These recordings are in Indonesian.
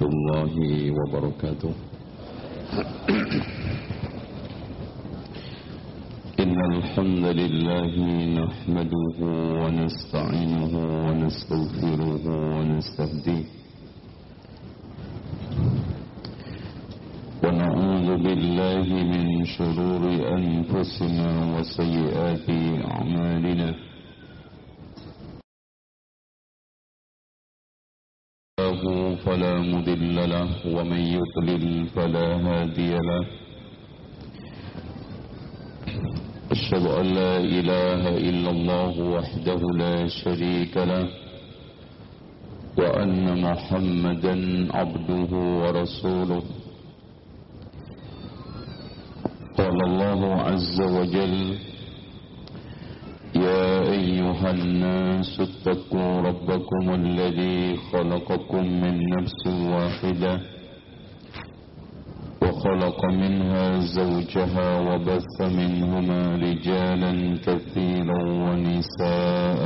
الله وبركاته. إن الحمد لله نحمده ونستعينه ونستغفره ونستهديه ونعوذ بالله من شرور أنفسنا وسيئات أعمالنا فلا مضل له ومن يضلل فلا هادي له أشهد أن لا إله إلا الله وحده لا شريك له وأن محمدا عبده ورسوله. قال الله عز وجل: يا أيها الناس اتقوا ربكم الذي خلقكم من نفس واحدة وخلق منها زوجها وبث منهما رجالا كثيرا ونساء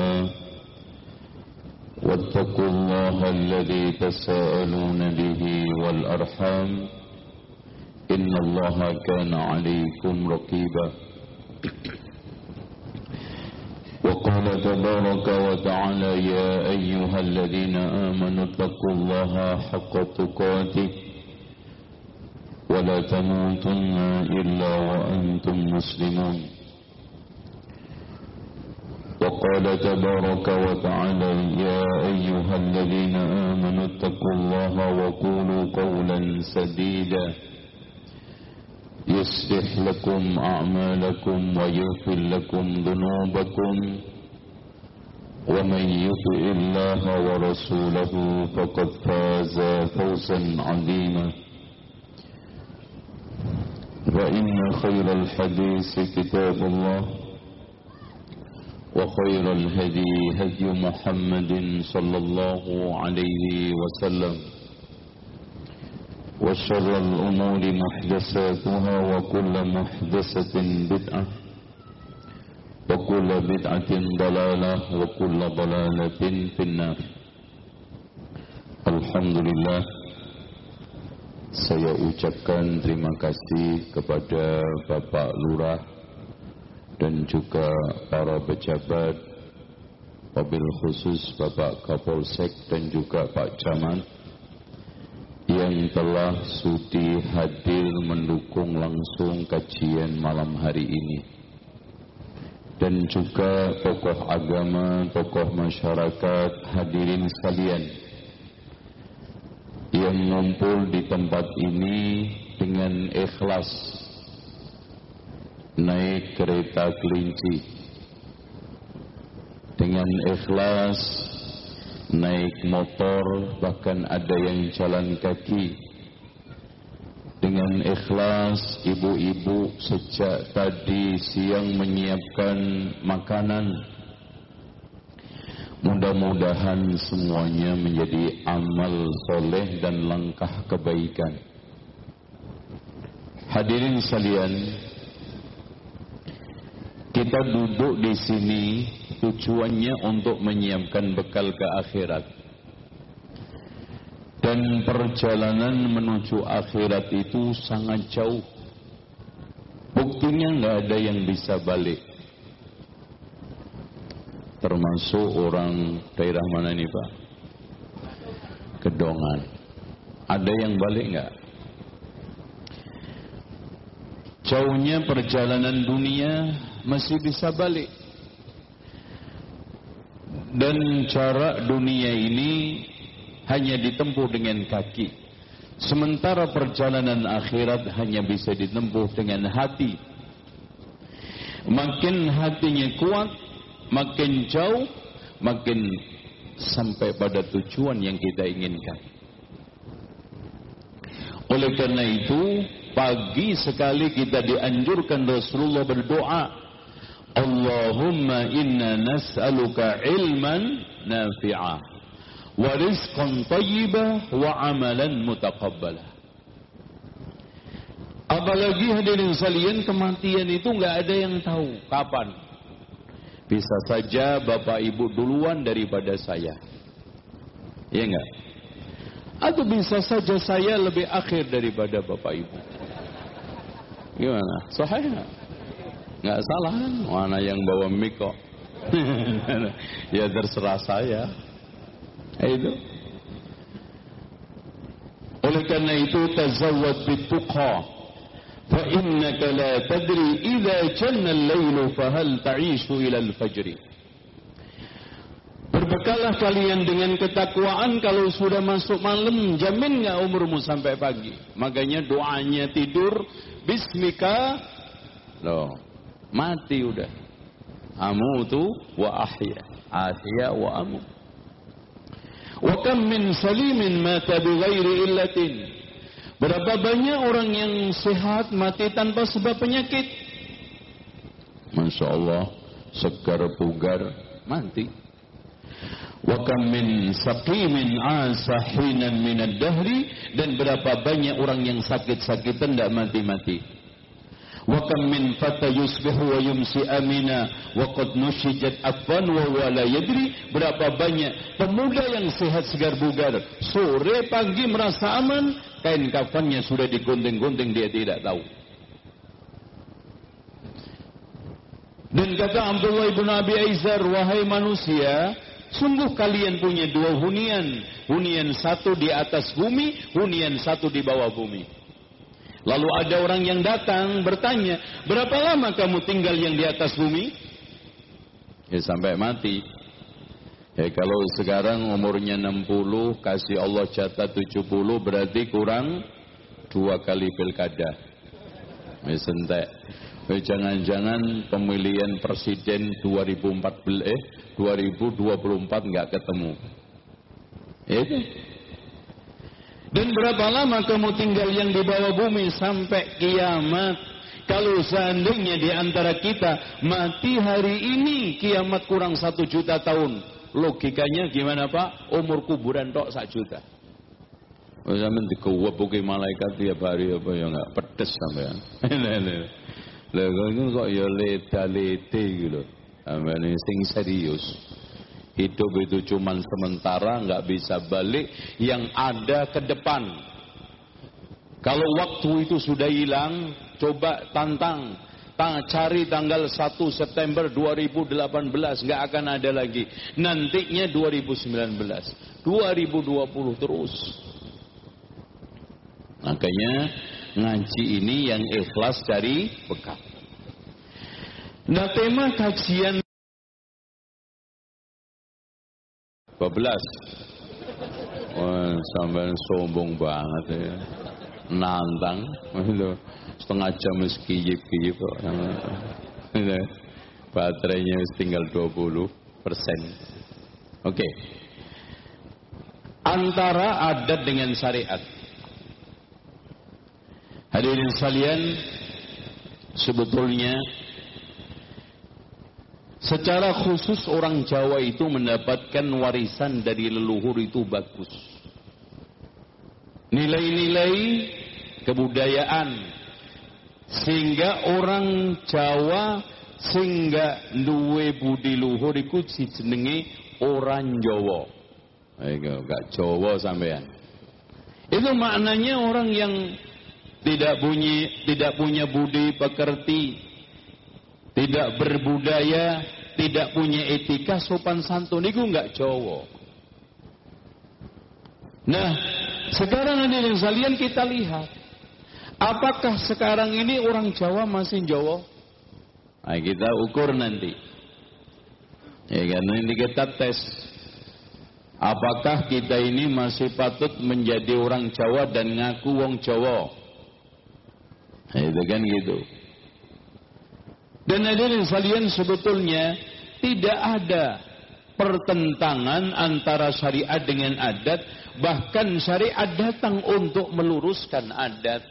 واتقوا الله الذي تساءلون به والأرحام إن الله كان عليكم رقيبا. وقال تبارك وتعالى: يا أيها الذين آمنوا اتقوا الله حق تقاته ولا تموتن إلا وأنتم مسلمون. وقال تبارك وتعالى: يا أيها الذين آمنوا اتقوا الله وقولوا قولا سديدا يصلح لكم أعمالكم ويغفر لكم ذنوبكم ومن يطع الله ورسوله فقد فاز فوزا عظيما. فإن خير الحديث كتاب الله وخير الهدي هدي محمد صلى الله عليه وسلم وشر الأمور محدثاتها وكل محدثة بدعة وكل بدعة ضلالة وكل ضلالة في النار. Alhamdulillah, saya ucapkan terima kasih kepada Bapak Lurah dan juga para pejabat, wabil khusus Bapak Kapolsek dan juga Pak Camat yang telah sudi hadir mendukung langsung kajian malam hari ini, dan juga tokoh agama, tokoh masyarakat, hadirin sekalian yang ngumpul di tempat ini dengan ikhlas naik kereta kelinci, dengan ikhlas naik motor, bahkan ada yang jalan kaki. Dengan ikhlas ibu-ibu sejak tadi siang menyiapkan makanan. Mudah-mudahan semuanya menjadi amal soleh dan langkah kebaikan. Hadirin sekalian, kita duduk di sini tujuannya untuk menyiapkan bekal ke akhirat. Dan perjalanan menuju akhirat itu sangat jauh. Buktinya nggak ada yang bisa balik. Termasuk orang daerah mana ini Pak? Kedongan. Ada yang balik nggak? Jauhnya perjalanan dunia masih bisa balik. Dan jarak dunia ini hanya ditempuh dengan kaki. Sementara perjalanan akhirat hanya bisa ditempuh dengan hati. Makin hatinya kuat, makin jauh, makin sampai pada tujuan yang kita inginkan. Oleh karena itu, pagi sekali kita dianjurkan Rasulullah berdoa, Allahumma inna nas'aluka ilman nafi'ah wa rizqan thayyibah wa amalan mutaqabbalah. Apalagi hadirin sekalian, kematian itu nggak ada yang tahu kapan. Bisa saja Bapak Ibu duluan daripada saya. Iya enggak? Atau bisa saja saya lebih akhir daripada bapak ibu. Gimana? Sahih? Nggak salah kan? Mana yang bawa mic kok? Ya terserah saya. Itu. Oleh karena itu tazawwad bituqa. Fa innaka la tadri idza janna al-lailu fa hal ta'ishu ila al-fajr. Berbekalah kalian dengan ketakwaan, kalau sudah masuk malam jamin enggak umurmu sampai pagi. Makanya doanya tidur bismika loh, mati udah. Amutu wa ahya wa amut. Wa kam min salimin mata bighairi illatin. Berapa banyak orang yang sehat mati tanpa sebab penyakit. Masya Allah, segar bugar mati. Wa kam min saqimin asahinan minad dahri. Dan berapa banyak orang yang sakit-sakitan tidak mati-mati. Wa kam min fata yusbihu wa yumsi amina wa qad nushijat afwan wa wala yadri. Berapa banyak pemuda yang sehat segar bugar, sore pagi merasa aman, kain kafannya sudah digunting-gunting, dia tidak tahu. Dan kata Abdullah ibn Abi Aizar, wahai manusia, sungguh kalian punya dua hunian. Hunian satu di atas bumi, hunian satu di bawah bumi. Lalu ada orang yang datang bertanya, berapa lama kamu tinggal yang di atas bumi? Ya sampai mati. Ya kalau sekarang umurnya 60, kasih Allah jatah 70, berarti kurang 2 kali pilkada. Ya sentek. Jangan-jangan pemilihan presiden 2024 nggak ketemu. Itu. Dan berapa lama kamu tinggal yang di bawah bumi sampai kiamat? Kalau seandainya di antara kita mati hari ini, kiamat kurang 1 juta tahun. Logikanya gimana Pak? Umur kuburan tok 1 juta. Zaman dikewebuki malaikat tiap hari apa ya enggak pedes sampean. Lah kok ya leda-lede gitu. Sampeyan sing serius. Hidup itu cuman sementara, nggak bisa balik, yang ada ke depan. Kalau waktu itu sudah hilang, coba tantang, cari tanggal 1 September 2018, nggak akan ada lagi. Nantinya 2019, 2020 terus. Makanya ngaji ini yang ikhlas dari bekal. Nah, tema kajian 12. Wah, sampean sombong banget ya. Nantang itu setengah jam sekiyip-kiyip kok. Baterainya tinggal 20%. Oke. Antara adat dengan syariat. Hadirin sekalian, sebetulnya secara khusus orang Jawa itu mendapatkan warisan dari leluhur itu bagus. Nilai-nilai kebudayaan. Sehingga orang Jawa sehingga duwe budi luhur iku jenenge orang Jawa. Ayo gak Jawa sampean. Itu maknanya orang yang tidak punya budi pekerti, tidak berbudaya, tidak punya etika sopan santun, itu enggak Jawa. Nah, sekarang hadirin sekalian kita lihat, apakah sekarang ini orang Jawa masih Jawa? Nah, kita ukur nanti. Ya kan, ini kita tes. Apakah kita ini masih patut menjadi orang Jawa dan ngaku wong Jawa? Nah, itu kan gitu. Dan hadirin sekalian, sebetulnya tidak ada pertentangan antara syariat dengan adat, bahkan syariat datang untuk meluruskan adat.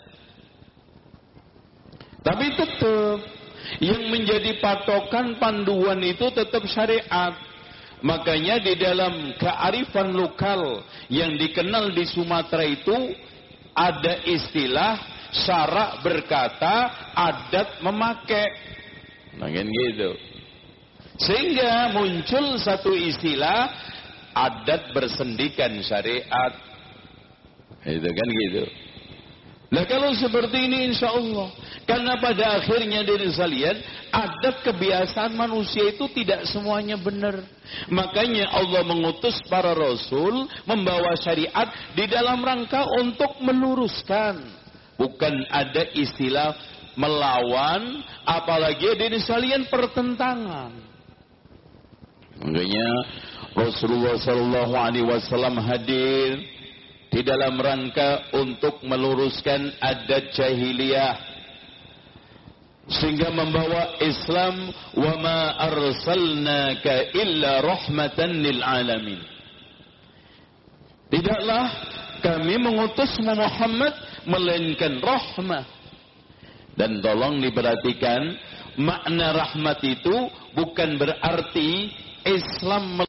Tapi tetap yang menjadi patokan panduan itu tetap syariat. Makanya di dalam kearifan lokal yang dikenal di Sumatera itu ada istilah syarak berkata, adat memakai. Nah kan gitu. Sehingga muncul satu istilah adat bersendikan syariat. Itu kan gitu. Nah kalau seperti ini insya Allah, karena pada akhirnya dari sekalian, adat kebiasaan manusia itu tidak semuanya benar. Makanya Allah mengutus para rasul membawa syariat di dalam rangka untuk meluruskan. Bukan ada istilah melawan, apalagi dari sekalian pertentangan. Makanya Rasulullah SAW hadir di dalam rangka untuk meluruskan adat jahiliyah, sehingga membawa Islam, wa ma arsalnaka illa rahmatan lil alamin. Tidaklah kami mengutus Muhammad melainkan rahmah. Dan tolong diperhatikan, makna rahmat itu bukan berarti Islam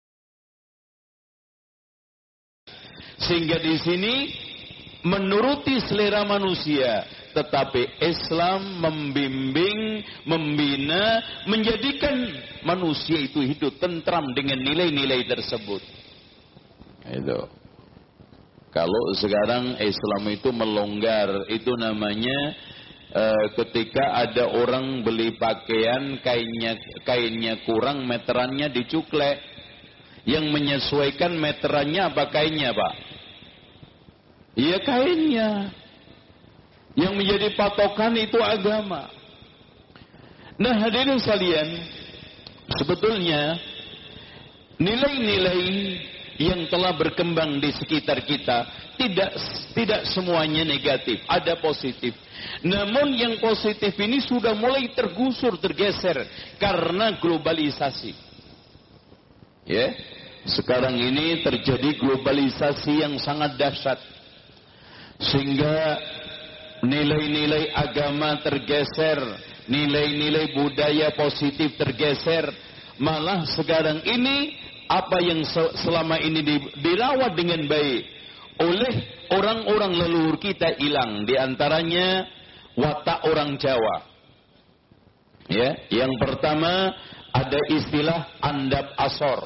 sehingga di sini menuruti selera manusia, tetapi Islam membimbing, membina, menjadikan manusia itu hidup tentram dengan nilai-nilai tersebut. Itu. Kalau sekarang Islam itu melonggar, itu namanya ketika ada orang beli pakaian kainnya kurang, meterannya dicuklek. Yang menyesuaikan meterannya apa kainnya, Pak? Iya kainnya. Yang menjadi patokan itu agama. Nah hadirin sekalian, sebetulnya nilai-nilai yang telah berkembang di sekitar kita tidak semuanya negatif, ada positif. Namun yang positif ini sudah mulai tergusur, tergeser karena globalisasi. Ya, sekarang ini terjadi globalisasi yang sangat dahsyat, sehingga nilai-nilai agama tergeser, nilai-nilai budaya positif tergeser. Malah sekarang ini apa yang selama ini dirawat dengan baik oleh orang-orang leluhur kita hilang. Di antaranya watak orang Jawa. Ya, yang pertama ada istilah andap asor.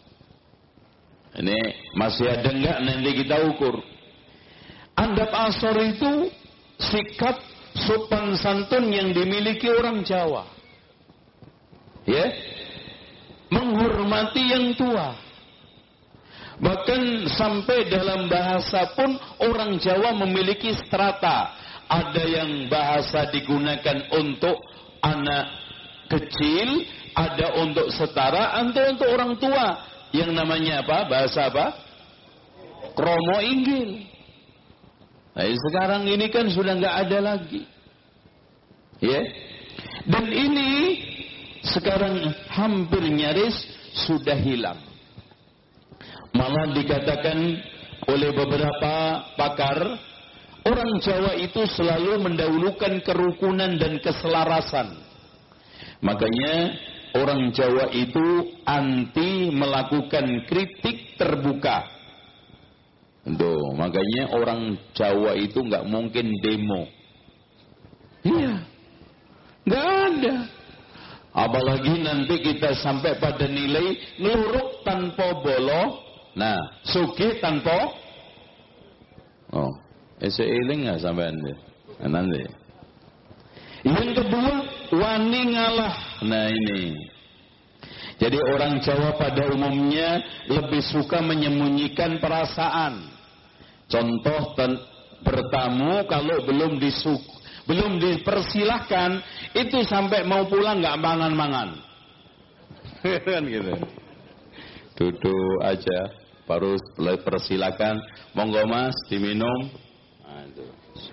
Ini masih ada enggak, nanti kita ukur. Andap asor itu sikap sopan santun yang dimiliki orang Jawa. Ya, menghormati yang tua. Bahkan sampai dalam bahasa pun orang Jawa memiliki strata. Ada yang bahasa digunakan untuk anak kecil, ada untuk setara, ada untuk orang tua. Yang namanya apa? Bahasa apa? Kromo Inggil. Nah, sekarang ini kan sudah nggak ada lagi. Ya. Dan ini sekarang hampir nyaris sudah hilang. Malah dikatakan oleh beberapa pakar, orang Jawa itu selalu mendahulukan kerukunan dan keselarasan. Makanya orang Jawa itu anti melakukan kritik terbuka. Tuh, makanya orang Jawa itu nggak mungkin demo. Iya, nggak ada. Apalagi nanti kita sampai pada nilai ngeluruk tanpa bolo. Nah, sugih tanpa. Oh, eling nggak sampai nanti. Yang kedua, wani ngalah. Nah ini. Jadi orang Jawa pada umumnya lebih suka menyembunyikan perasaan. Contoh bertamu kalau belum dipersilahkan, itu sampai mau pulang nggak mangan-mangan. Kan gitu. Duduk aja, baru persilakan, monggo Mas diminum. Aduh.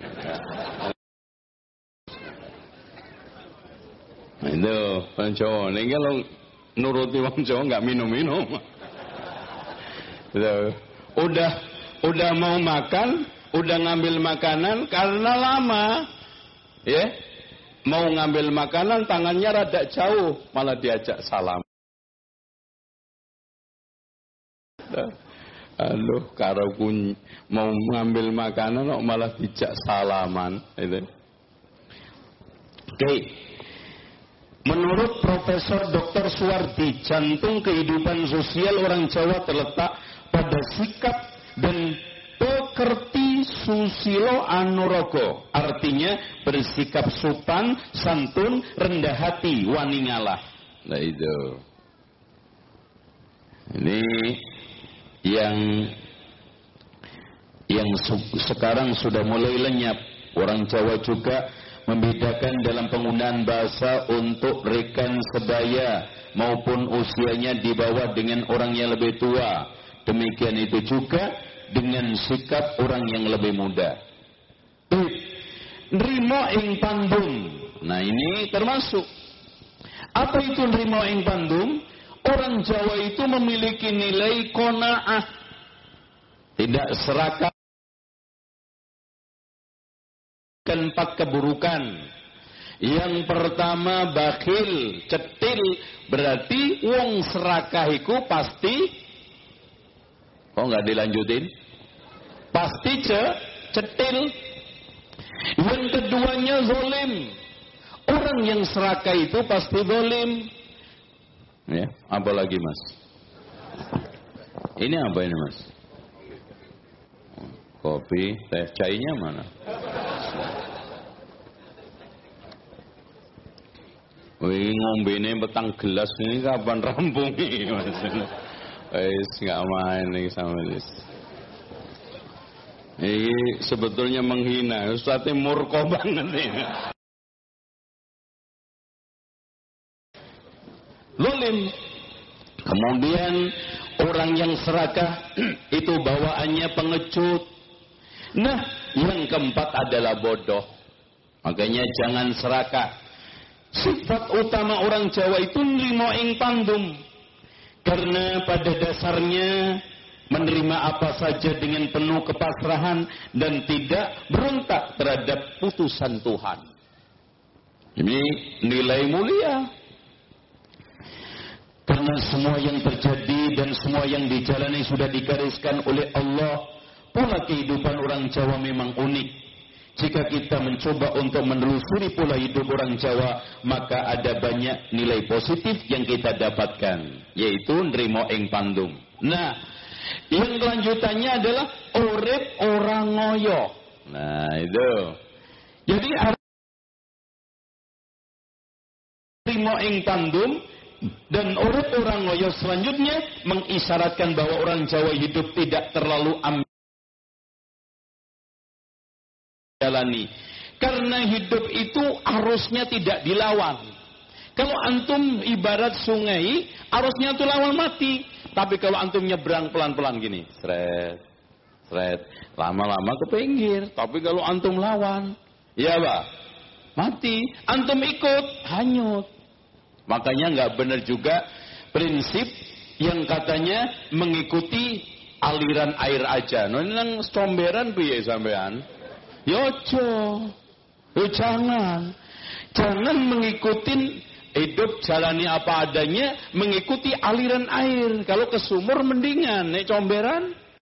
Nah, itu orang Jawa. Ini kalau nuruti orang Jawa nggak minum-minum. Udah mau makan, udah ngambil makanan karena lama, ya. Mau ngambil makanan tangannya rada jauh, malah diajak salam. Aduh, karo mau ngambil makanan kok malah dijak salaman. Itu. Oke. Menurut Profesor Dr. Suwardi, jantung kehidupan sosial orang Jawa terletak pada sikap dan kerti susilo anuraga, artinya bersikap sopan, santun, rendah hati, wani ngalah. Nah itu. Ini yang sekarang sudah mulai lenyap. Orang Jawa juga membedakan dalam penggunaan bahasa untuk rekan sebaya maupun usianya di bawah dengan orang yang lebih tua. Demikian itu juga dengan sikap orang yang lebih muda. Nrimo ing pandum. Nah ini termasuk. Apa itu nrimo ing pandum? Orang Jawa itu memiliki nilai qanaah. Tidak serakah. Empat keburukan. Yang pertama bakhil, cetil, berarti wong serakahiku pasti. Kok nggak dilanjutin? Pasti cetil. Yang keduanya zalim. Orang yang serakah itu pasti zalim. Ya, apa lagi mas? Ini apa ini mas? Kopi, teh, cainya mana? Wih, ngombene petang gelas ini kapan rampung ini mas? Nggak main nih sama this. Ini sebetulnya menghina, Ustadz murko banget ini. Zalim. Kemudian orang yang serakah itu bawaannya pengecut. Nah, yang keempat adalah bodoh. Makanya jangan serakah. Sifat utama orang Jawa itu nrimo ing pandum. Karena pada dasarnya menerima apa saja dengan penuh kepasrahan dan tidak berontak terhadap putusan Tuhan. Ini nilai mulia. Karena semua yang terjadi dan semua yang dijalani sudah digariskan oleh Allah. Pola kehidupan orang Jawa memang unik. Jika kita mencoba untuk menelusuri pola hidup orang Jawa, maka ada banyak nilai positif yang kita dapatkan, yaitu nrimo ing pandum. Nah, yang kelanjutannya adalah urip ora ngoyo. Nah, itu. Jadi nrimo ing pandum dan urip ora ngoyo selanjutnya mengisyaratkan bahwa orang Jawa hidup tidak terlalu jalani. Karena hidup itu arusnya tidak dilawan. Kalau antum ibarat sungai, arusnya itu lawan mati. Tapi kalau antum nyebrang pelan-pelan gini, seret, seret, lama-lama ke pinggir. Tapi kalau antum lawan, ya Pak, mati. Antum ikut, hanyut. Makanya nggak benar juga prinsip yang katanya mengikuti aliran air aja. Nah, ini nang comberan piye sampean? Yojo, jangan mengikuti hidup jalani apa adanya, mengikuti aliran air. Kalau ke sumur mendingan, nek comberan.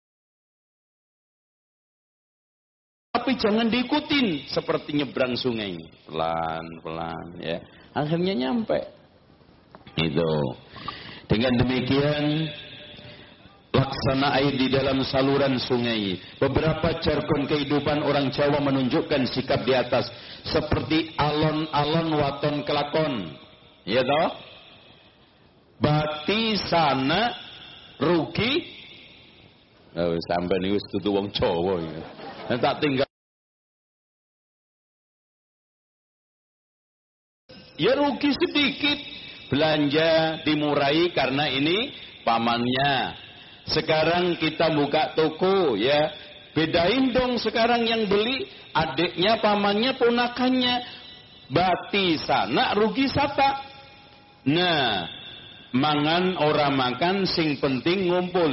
Tapi jangan diikutin seperti nyebrang sungai, pelan-pelan ya. Akhirnya nyampe. Itu. Dengan demikian laksana air di dalam saluran sungai. Beberapa jargon kehidupan orang Jawa menunjukkan sikap di atas. Seperti alon-alon waton kelakon. Ya toh? Bati sana rugi. Oh, sampai ini itu wong Jawa ini. Tak tinggal. Ya rugi sedikit. Belanja dimurai karena ini pamannya. Sekarang kita buka toko ya, bedain dong sekarang yang beli adiknya, pamannya, ponakannya. Bati sana rugi sata. Nah, mangan ora makan sing penting ngumpul.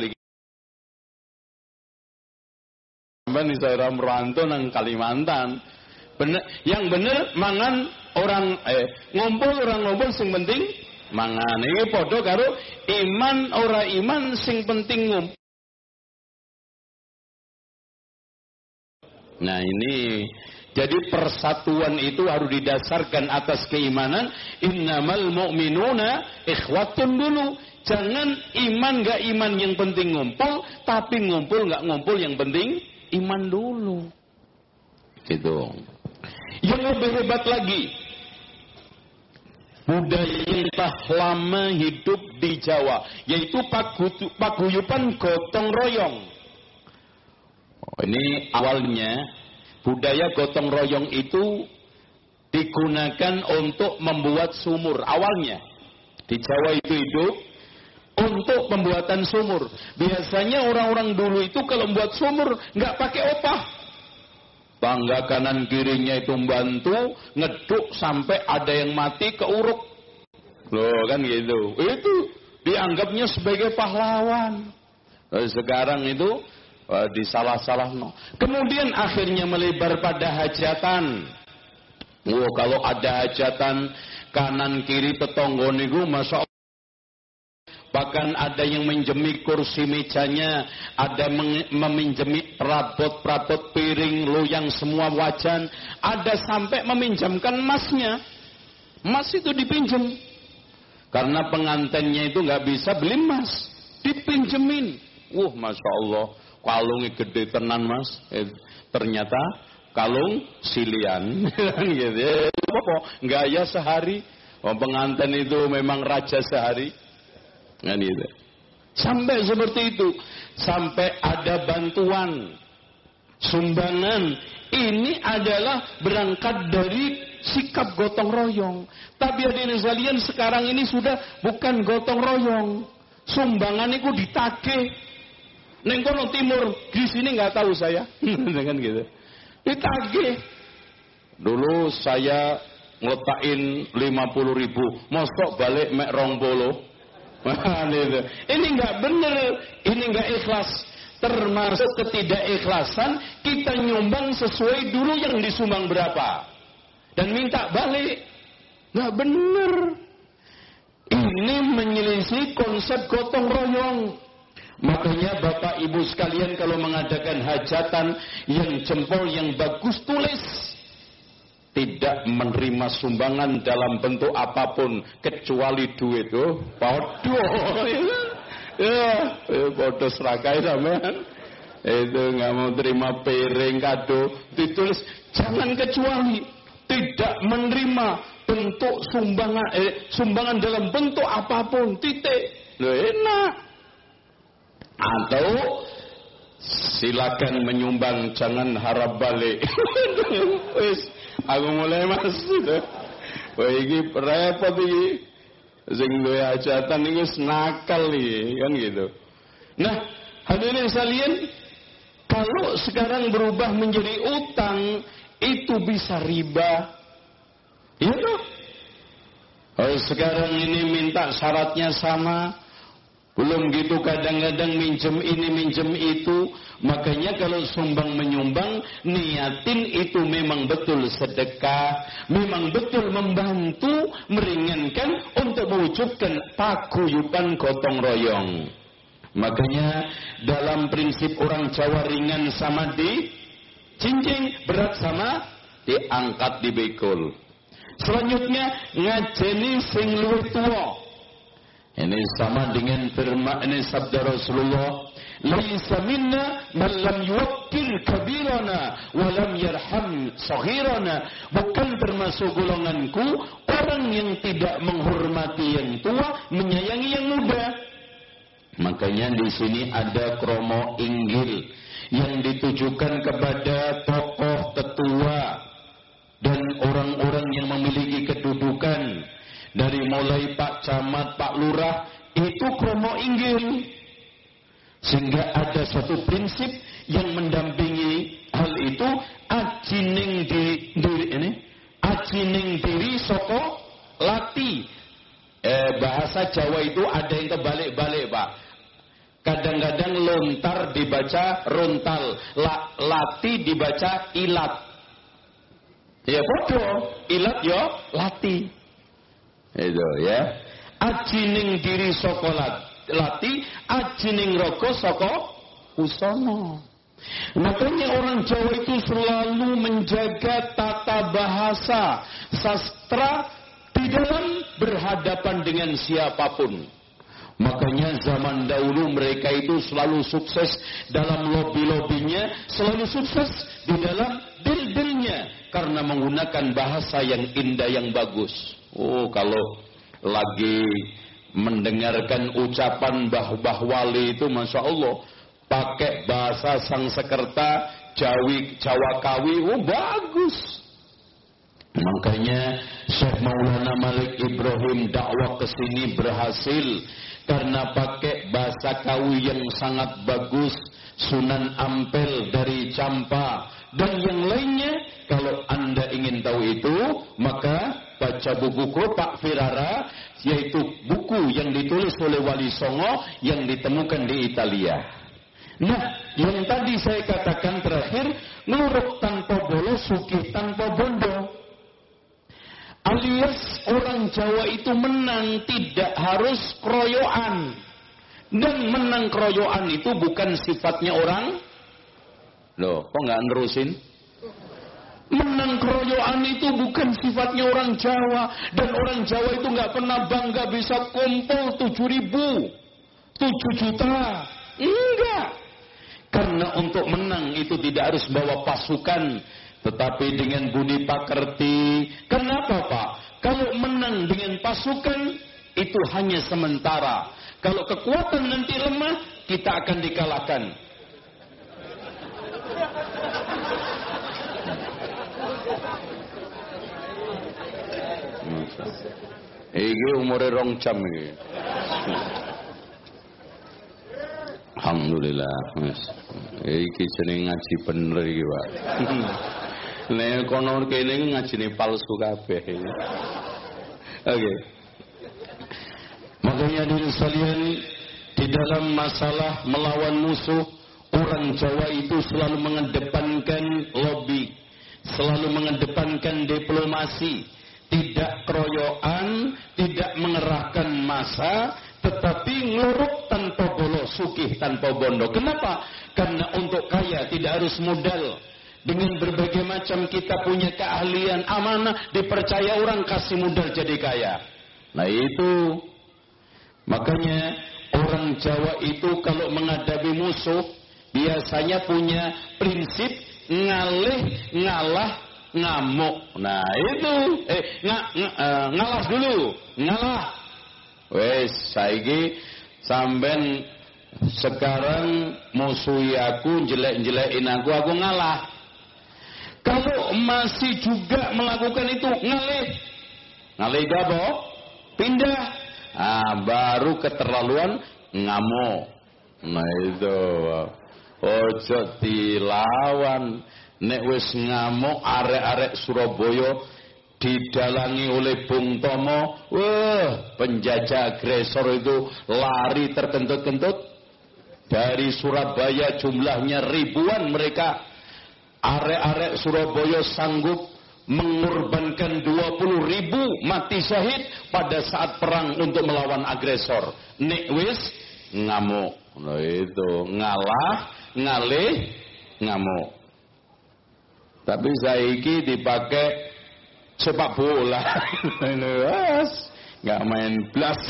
Sampai saya merantau nang Kalimantan. Bener, yang bener mangan orang ngumpul orang ngumpul sing penting mangan. Ini podo karo iman ora iman sing penting ngumpul. Nah ini jadi persatuan itu harus didasarkan atas keimanan. Innamal mu'minuna ikhwatun dulu. Jangan iman gak iman yang penting ngumpul, tapi ngumpul gak ngumpul yang penting iman dulu. Gitu. Yang lebih hebat lagi, budaya yang telah lama hidup di Jawa, yaitu paguyuban gotong royong. Ini awalnya budaya gotong royong itu digunakan untuk membuat sumur. Awalnya di Jawa itu hidup untuk pembuatan sumur. Biasanya orang-orang dulu itu kalau membuat sumur nggak pakai opah. Tangga kanan kirinya itu membantu ngeduk sampai ada yang mati keuruk. Loh kan gitu. Itu dianggapnya sebagai pahlawan. Sekarang itu disalah-salah. Kemudian akhirnya melebar pada hajatan. Kalau ada hajatan kanan kiri tetangga niku masya Allah. Bahkan ada yang menjemi kursi mejanya, ada meminjami perabot-perabot piring, loyang semua wajan, ada sampai meminjamkan emasnya. Emas itu dipinjam. Karena pengantinnya itu nggak bisa beli emas, dipinjemin. Masya Allah, kalungnya gede tenan mas. Ternyata kalung silian. Gitu. Gaya sehari. Pengantin itu memang raja sehari. Kan gitu. Sampai seperti itu. Sampai ada bantuan, sumbangan. Ini adalah berangkat dari sikap gotong royong. Tapi hadirin sekalian, sekarang ini sudah bukan gotong royong. Sumbangan itu ditagih. Neng kono timur, di sini nggak tahu saya. Dengan gitu. Ditagih. Dulu saya ngeletakin 50.000, mosok balik mek 20. Ini nggak bener, ini nggak ikhlas. Termasuk ketidakikhlasan, kita nyumbang sesuai dulu yang disumbang berapa dan minta balik. Nggak bener. Ini menyelisih konsep gotong royong. Makanya Bapak Ibu sekalian kalau mengadakan hajatan, yang jempol yang bagus tulis. Tidak menerima sumbangan dalam bentuk apapun kecuali duit. Podo. Podo seragai sampean. Itu nggak mau terima piring kado. Ditulis jangan kecuali tidak menerima bentuk sumbangan dalam bentuk apapun. Titik. Enak. Atau silakan menyumbang, jangan harap balik. Wis. Aku mulai masuk. Iki repot iki. Sing duwe hajatan iki nakal iki, kan gitu. Nah, hadirin sekalian, kalau sekarang berubah menjadi utang, itu bisa riba. Iya toh? Sekarang ini minta syaratnya sama. Belum gitu kadang-kadang minjem ini minjem itu. Makanya kalau sumbang menyumbang, niatin itu memang betul sedekah, memang betul membantu, meringankan untuk mewujudkan paguyuban gotong royong. Makanya dalam prinsip orang Jawa, ringan sama di cincin, berat sama diangkat dibekul. Selanjutnya ngajeni sing luwih tuwa. Ini sama dengan firman ini sabda Rasulullah, laisa minna man lam yuwakkil kabirana wa lam yarham saghirana. Bukan termasuk golonganku orang yang tidak menghormati yang tua, menyayangi yang muda. Makanya di sini ada kromo inggil yang ditujukan kepada tokoh tetua dan orang-orang yang memiliki kedudukan. Dari mulai Pak Camat, Pak Lurah, itu kromo inggil. Sehingga ada satu prinsip yang mendampingi hal itu, ajining diri soko lati. Bahasa Jawa itu ada yang kebalik-balik, Pak. Kadang-kadang lontar dibaca rontal, lati dibaca ilat. Ya bodoh, ilat yo lati. Itu ya. Ajining diri saka lati, ajining raga saka usana. Makanya orang Jawa itu selalu menjaga tata bahasa, sastra di dalam berhadapan dengan siapapun. Makanya zaman dahulu mereka itu selalu sukses dalam lobby-lobbynya, selalu sukses di dalam deal-dealnya karena menggunakan bahasa yang indah, yang bagus. Oh, kalau lagi mendengarkan ucapan Mbah Wali itu, Masya Allah, pakai bahasa Sangsekerta, Jawa Kawi, oh bagus. Makanya Syekh Maulana Malik Ibrahim dakwah ke sini berhasil karena pakai bahasa Kawi yang sangat bagus. Sunan Ampel dari Campa dan yang lainnya. Kalau Anda ingin tahu itu, maka baca buku Pak Firara, yaitu buku yang ditulis oleh Wali Songo yang ditemukan di Italia. Nah, yang tadi saya katakan terakhir, ngluruk tanpa bolo, sugih tanpa bondo. Alias orang Jawa itu menang tidak harus keroyokan. Dan menang keroyokan itu bukan sifatnya orang. Loh, kok nggak nerusin? Menang keroyokan itu bukan sifatnya orang Jawa. Dan orang Jawa itu nggak pernah bangga bisa kumpul 7.000, 7 juta. Enggak. Karena untuk menang itu tidak harus bawa pasukan, tetapi dengan budi pakerti. Kenapa, Pak? Kalau menang dengan pasukan itu hanya sementara. Kalau kekuatan nanti lemah, kita akan dikalahkan. Iki umure 2 jam iki. Alhamdulillah, Mas. Iki jenenge ngaji bener iki, Pak. Nek kono kene ngajine palsu kabeh. Oke. Makanya diri sekalian, di dalam masalah melawan musuh, orang Jawa itu selalu mengedepankan lobby, selalu mengedepankan diplomasi, tidak keroyokan, tidak mengerahkan massa, tetapi nguruk tanpa bolo, sugih tanpa bondo. Kenapa? Karena untuk kaya tidak harus modal. Dengan berbagai macam kita punya keahlian, amanah, dipercaya orang, kasih modal jadi kaya. Nah itu, makanya orang Jawa itu kalau menghadapi musuh, biasanya punya prinsip ngalih, ngalah, ngamuk. Nah itu, ngalah dulu, ngalah. Wes, saiki sampean sekarang musuhi aku, jelek-jelekin aku ngalah. Kalau masih juga melakukan itu, ngalih. Ngalih apa? Pindah. Baru keterlaluan ngamuk. Nah itu, ojo dilawan. Nek wis ngamuk, arek-arek Surabaya didalangi oleh Bung Tomo, penjajah agresor itu lari terkentut-kentut. Dari Surabaya jumlahnya ribuan mereka. Arek-arek Surabaya sanggup mengorbankan 20.000 mati syahid pada saat perang untuk melawan agresor. Nek wis ngamuk. Nah itu, ngalah, ngalih, ngamuk. Tapi saiki dipakai sepak bola. Nggak main blas.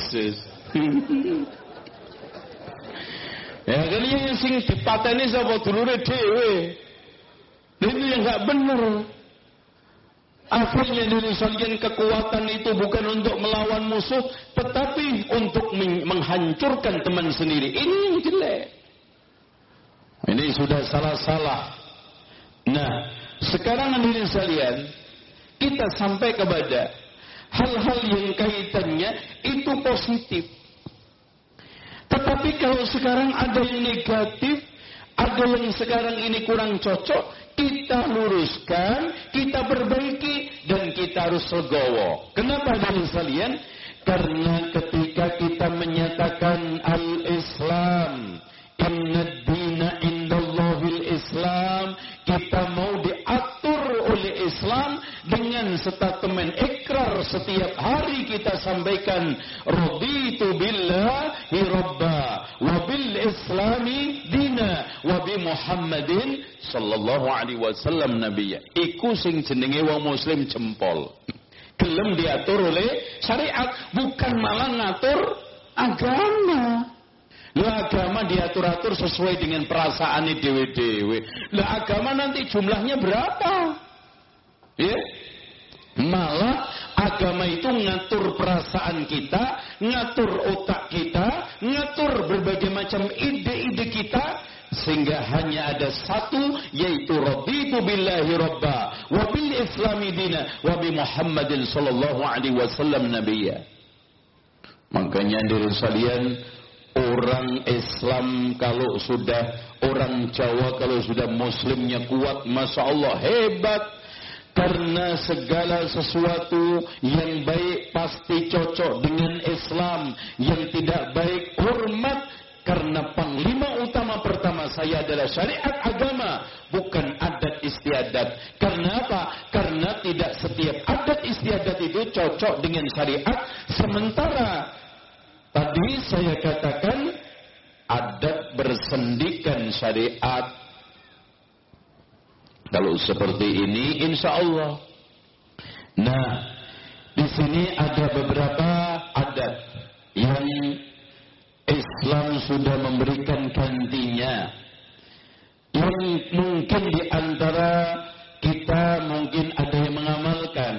Ya kan yang sing dipateni sapa dulure dhewe. Ini yang nggak benar. Akhirnya dari sekalian kekuatan itu bukan untuk melawan musuh, tetapi untuk menghancurkan teman sendiri. Ini yang jelek. Ini sudah salah-salah. Nah, sekarang hadirin sekalian, kita sampai kepada hal-hal yang kaitannya itu positif. Tetapi kalau sekarang ada yang negatif, ada yang sekarang ini kurang cocok, kita luruskan, kita perbaiki, dan kita harus legowo. Kenapa hadirin sekalian? Karena ketika kita menyatakan al-Islam, inna dina indallahil Islam, kita mau diatur oleh Islam dengan statement ikrar setiap hari kita sampaikan raditu billahi rabba wa bil islami dina wa bi Muhammadin sallallahu alaihi wasallam nabiyya. Iku sing jenenge wong muslim jempol. Gelem diatur oleh syariat, bukan malah ngatur agama. Lah agama diatur-atur sesuai dengan perasaan dewe-dewe. Lah agama nanti jumlahnya berapa? Ya? Malah agama itu ngatur perasaan kita, ngatur otak kita, ngatur berbagai macam ide-ide kita, sehingga hanya ada satu, yaitu raditu billahi rabba wa bil islami dina wa bi Muhammadin sallallahu alaihi wasallam nabiyya. Makanya dari sekalian, orang Islam kalau sudah, orang Jawa kalau sudah muslimnya kuat, Masya Allah hebat. Karena segala sesuatu yang baik pasti cocok dengan Islam, yang tidak baik hormat. Karena panglima utama pertama saya adalah syariat agama, bukan adat istiadat. Karena apa? Karena tidak setiap adat istiadat itu cocok dengan syariat. Sementara tadi saya katakan adat bersendikan syariat. Kalau seperti ini, insya Allah. Nah, di sini ada beberapa adat yang Islam sudah memberikan gantinya, yang mungkin di antara kita mungkin ada yang mengamalkan.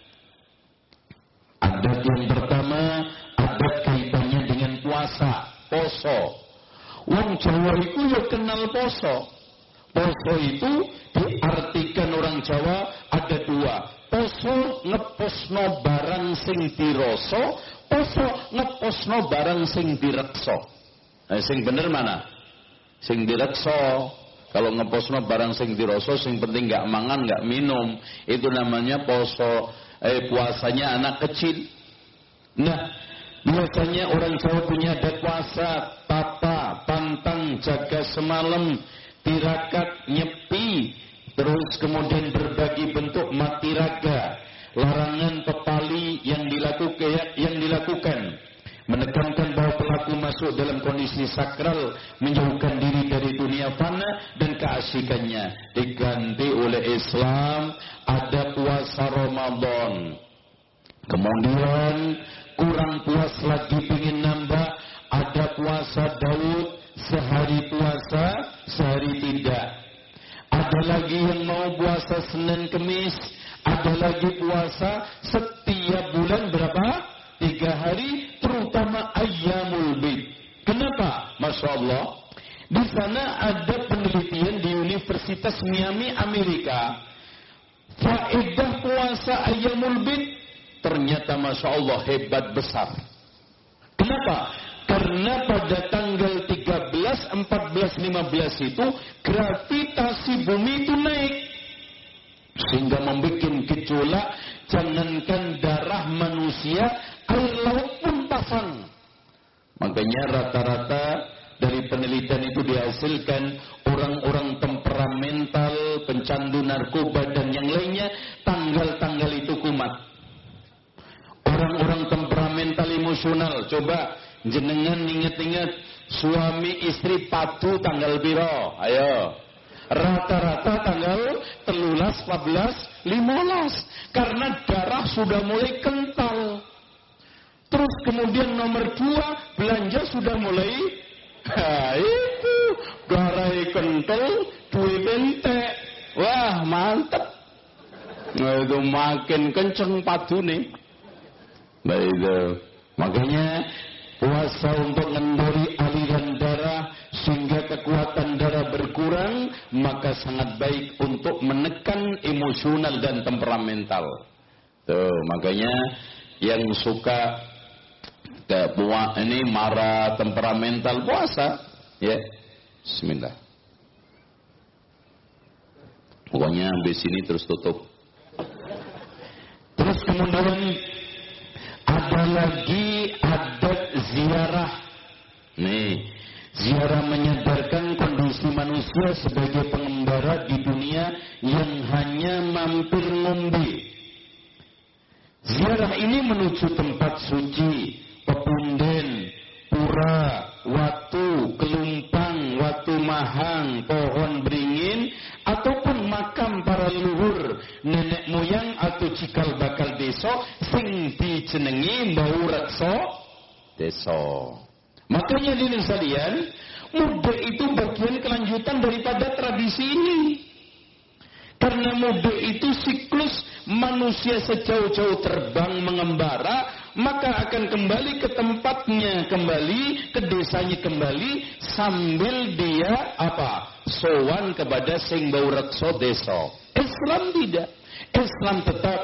Adat yang pertama, adat kaitannya dengan puasa, poso. Wong Jawa itu ya kenal poso. Poso itu diartikan orang Jawa ada dua. Poso ngeposno barang sing diroso, poso ngeposno barang sing direkso. Sing bener mana? Sing direkso. Kalau ngeposno barang sing diroso, sing penting nggak mangan, nggak minum, itu namanya poso. Puasanya anak kecil. Nah, biasanya orang Jawa punya ada puasa, tapa, pantang, jaga semalam, tirakat, nyepi, terus kemudian berbagi bentuk mati raga, larangan pepali yang dilakukan, menekankan bahwa pelaku masuk dalam kondisi sakral, menjauhkan diri dari dunia fana dan keasikannya. Diganti oleh Islam, ada puasa Ramadan. Kemudian kurang puas lagi ingin nambah, ada puasa Daud, sehari puasa, sehari tidak. Ada lagi yang mau puasa Senin Kemis, ada lagi puasa setiap bulan berapa? 3 hari, terutama Ayyamul Bid. Kenapa? Masya Allah. Di sana ada penelitian di Universitas Miami, Amerika. Faedah puasa Ayyamul Bid ternyata Masya Allah hebat besar. Kenapa? Karena pada tanggal 13, 14, 15 itu gravitasi bumi itu naik. Sehingga membuat gejolak, jangankan darah manusia, air laut pun pasang. Makanya rata-rata dari penelitian itu dihasilkan orang-orang temperamental, pencandu narkoba dan yang lainnya, tanggal-tanggal itu kumat. Orang-orang temperamental emosional, coba jenengan ingat-ingat suami istri padu tanggal piro? Ayo. Rata-rata tanggal 13, 14, 15. Karena darah sudah mulai kental. Terus kemudian nomor 2, belanja sudah mulai itu darah kental, duit bentek. Wah, mantep. Nah, itu makin kenceng padu nih. Baik, makanya puasa untuk mengendori aliran darah sehingga kekuatan darah berkurang, maka sangat baik untuk menekan emosional dan temperamental. Tuh, makanya yang suka ini marah, temperamental, puasa, ya. Bismillah. Pokoknya habis ini terus tutup. Terus kemudian ada lagi adat ziarah. Nih, ziarah menyadarkan kondisi manusia sebagai pengembara di dunia yang hanya mampir ngombe. Ziarah ini menuju tempat suci, pepunden, pura, watu, kelumpang, watu mahang, pohon beringin, ataupun makam para leluhur, nenek moyang atau cikal bakal desa sing dijenengi Mbau Reksa desa. Makanya diri sekalian, mudik itu bagian kelanjutan daripada tradisi ini. Karena mudik itu siklus manusia sejauh-jauh terbang mengembara, maka akan kembali ke tempatnya kembali, ke desanya kembali, sambil dia sowan kepada sing bau rekso desa. Islam tidak. Islam tetap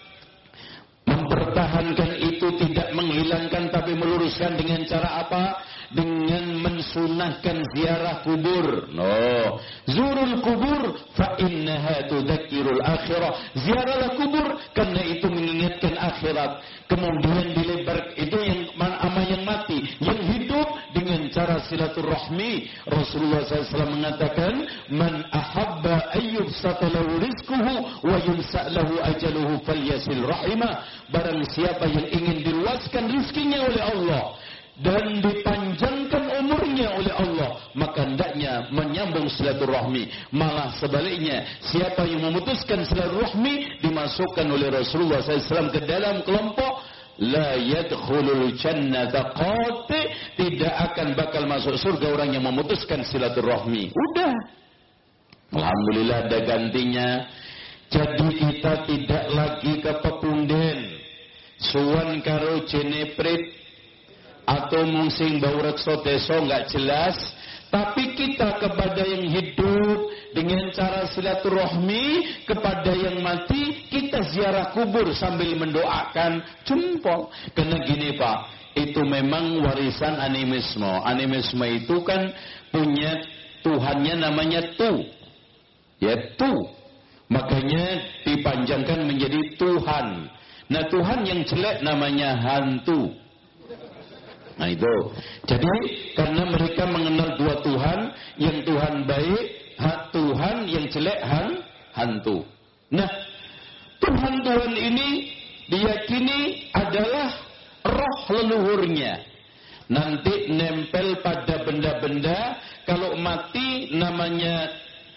mempertahankan itu, tidak menghilangkan tapi meluruskan dengan cara apa? Dengan mensunahkan ziarah kubur. Zurul kubur fa innaha tudzakirul akhirah. Ziarahlah kubur karena itu mengingatkan akhirat. Kemudian dilebar itu yang mati, yang hidup dengan cara silaturahmi. Rasulullah SAW mengatakan, man ahabba ayyub satalahu rizquhu wa yumsa'lahu ajaluhu falyasil rahimah. Barang siapa yang ingin diluaskan rizkinya oleh Allah dan dipanjangkan umurnya oleh Allah, maka hendaknya menyambung silaturahmi. Malah sebaliknya, siapa yang memutuskan silaturahmi dimasukkan oleh Rasulullah SAW ke dalam kelompok la yadkhulul jannata qati, tidak akan bakal masuk surga orang yang memutuskan silaturahmi. Udah, alhamdulillah ada gantinya. Jadi kita tidak lagi kepepunden suwan karo jeneprit atau mungsing bau rekso deso nggak jelas, tapi kita kepada yang hidup dengan cara silaturahmi, kepada yang mati kita ziarah kubur sambil mendoakan jempol. Karena gini Pak, itu memang warisan animisme. Animisme itu kan punya Tuhannya namanya Tu, ya Tu, makanya dipanjangkan menjadi Tuhan. Nah Tuhan yang jelek namanya hantu. Nah itu, jadi karena mereka mengenal dua Tuhan, yang Tuhan baik, Tuhan yang jelek, hantu. Nah, Tuhan-Tuhan ini diyakini adalah roh leluhurnya. Nanti nempel pada benda-benda, kalau mati namanya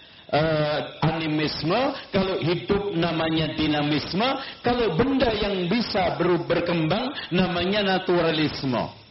animisme, kalau hidup namanya dinamisme, kalau benda yang bisa berkembang namanya naturalisme.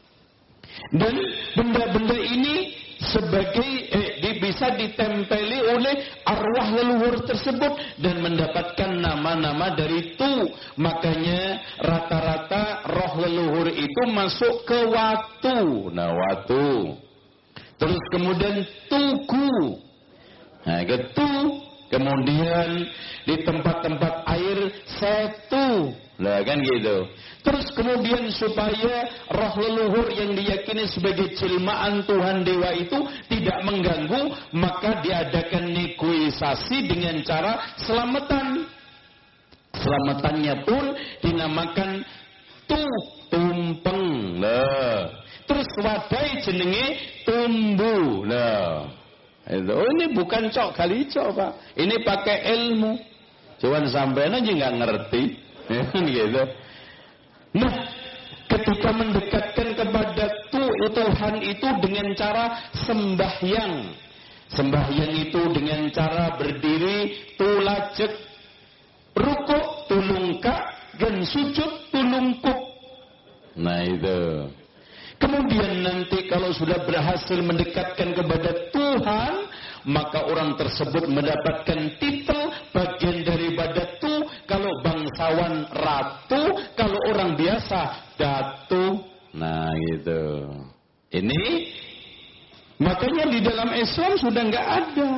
Dan benda-benda ini sebagai bisa ditempeli oleh arwah leluhur tersebut dan mendapatkan nama-nama dari Tu. Makanya rata-rata roh leluhur itu masuk ke Watu. Nah Watu. Terus kemudian Tugu. Nah itu. Kemudian di tempat-tempat air Setu. Lah kan gitu. Terus kemudian supaya roh leluhur yang diyakini sebagai jelmaan Tuhan Dewa itu tidak mengganggu, maka diadakan negosiasi dengan cara selamatan. Selamatannya pun dinamakan tumpeng. Lah. Terus wadai jenenge tumbu. Lah. Ini bukan cok kali cok Pak. Ini pakai ilmu. Cuman sampean aja nggak ngerti. Gitu. Nah, ketika mendekatkan kepada Tuhan itu dengan cara sembahyang. Sembahyang itu dengan cara berdiri tulajek, rukuk tulungka, dan sujud tulungkuk. Nah itu. Kemudian nanti kalau sudah berhasil mendekatkan kepada Tuhan, maka orang tersebut mendapatkan titel bagian daripada Tu. Kalau bangsawan ratu, kalau orang biasa datu. Nah gitu. Ini makanya di dalam Islam sudah nggak ada.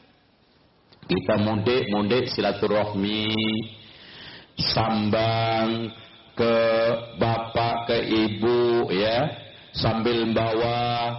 Kita mudik silaturahmi, sambang ke bapak ke ibu ya, sambil bawa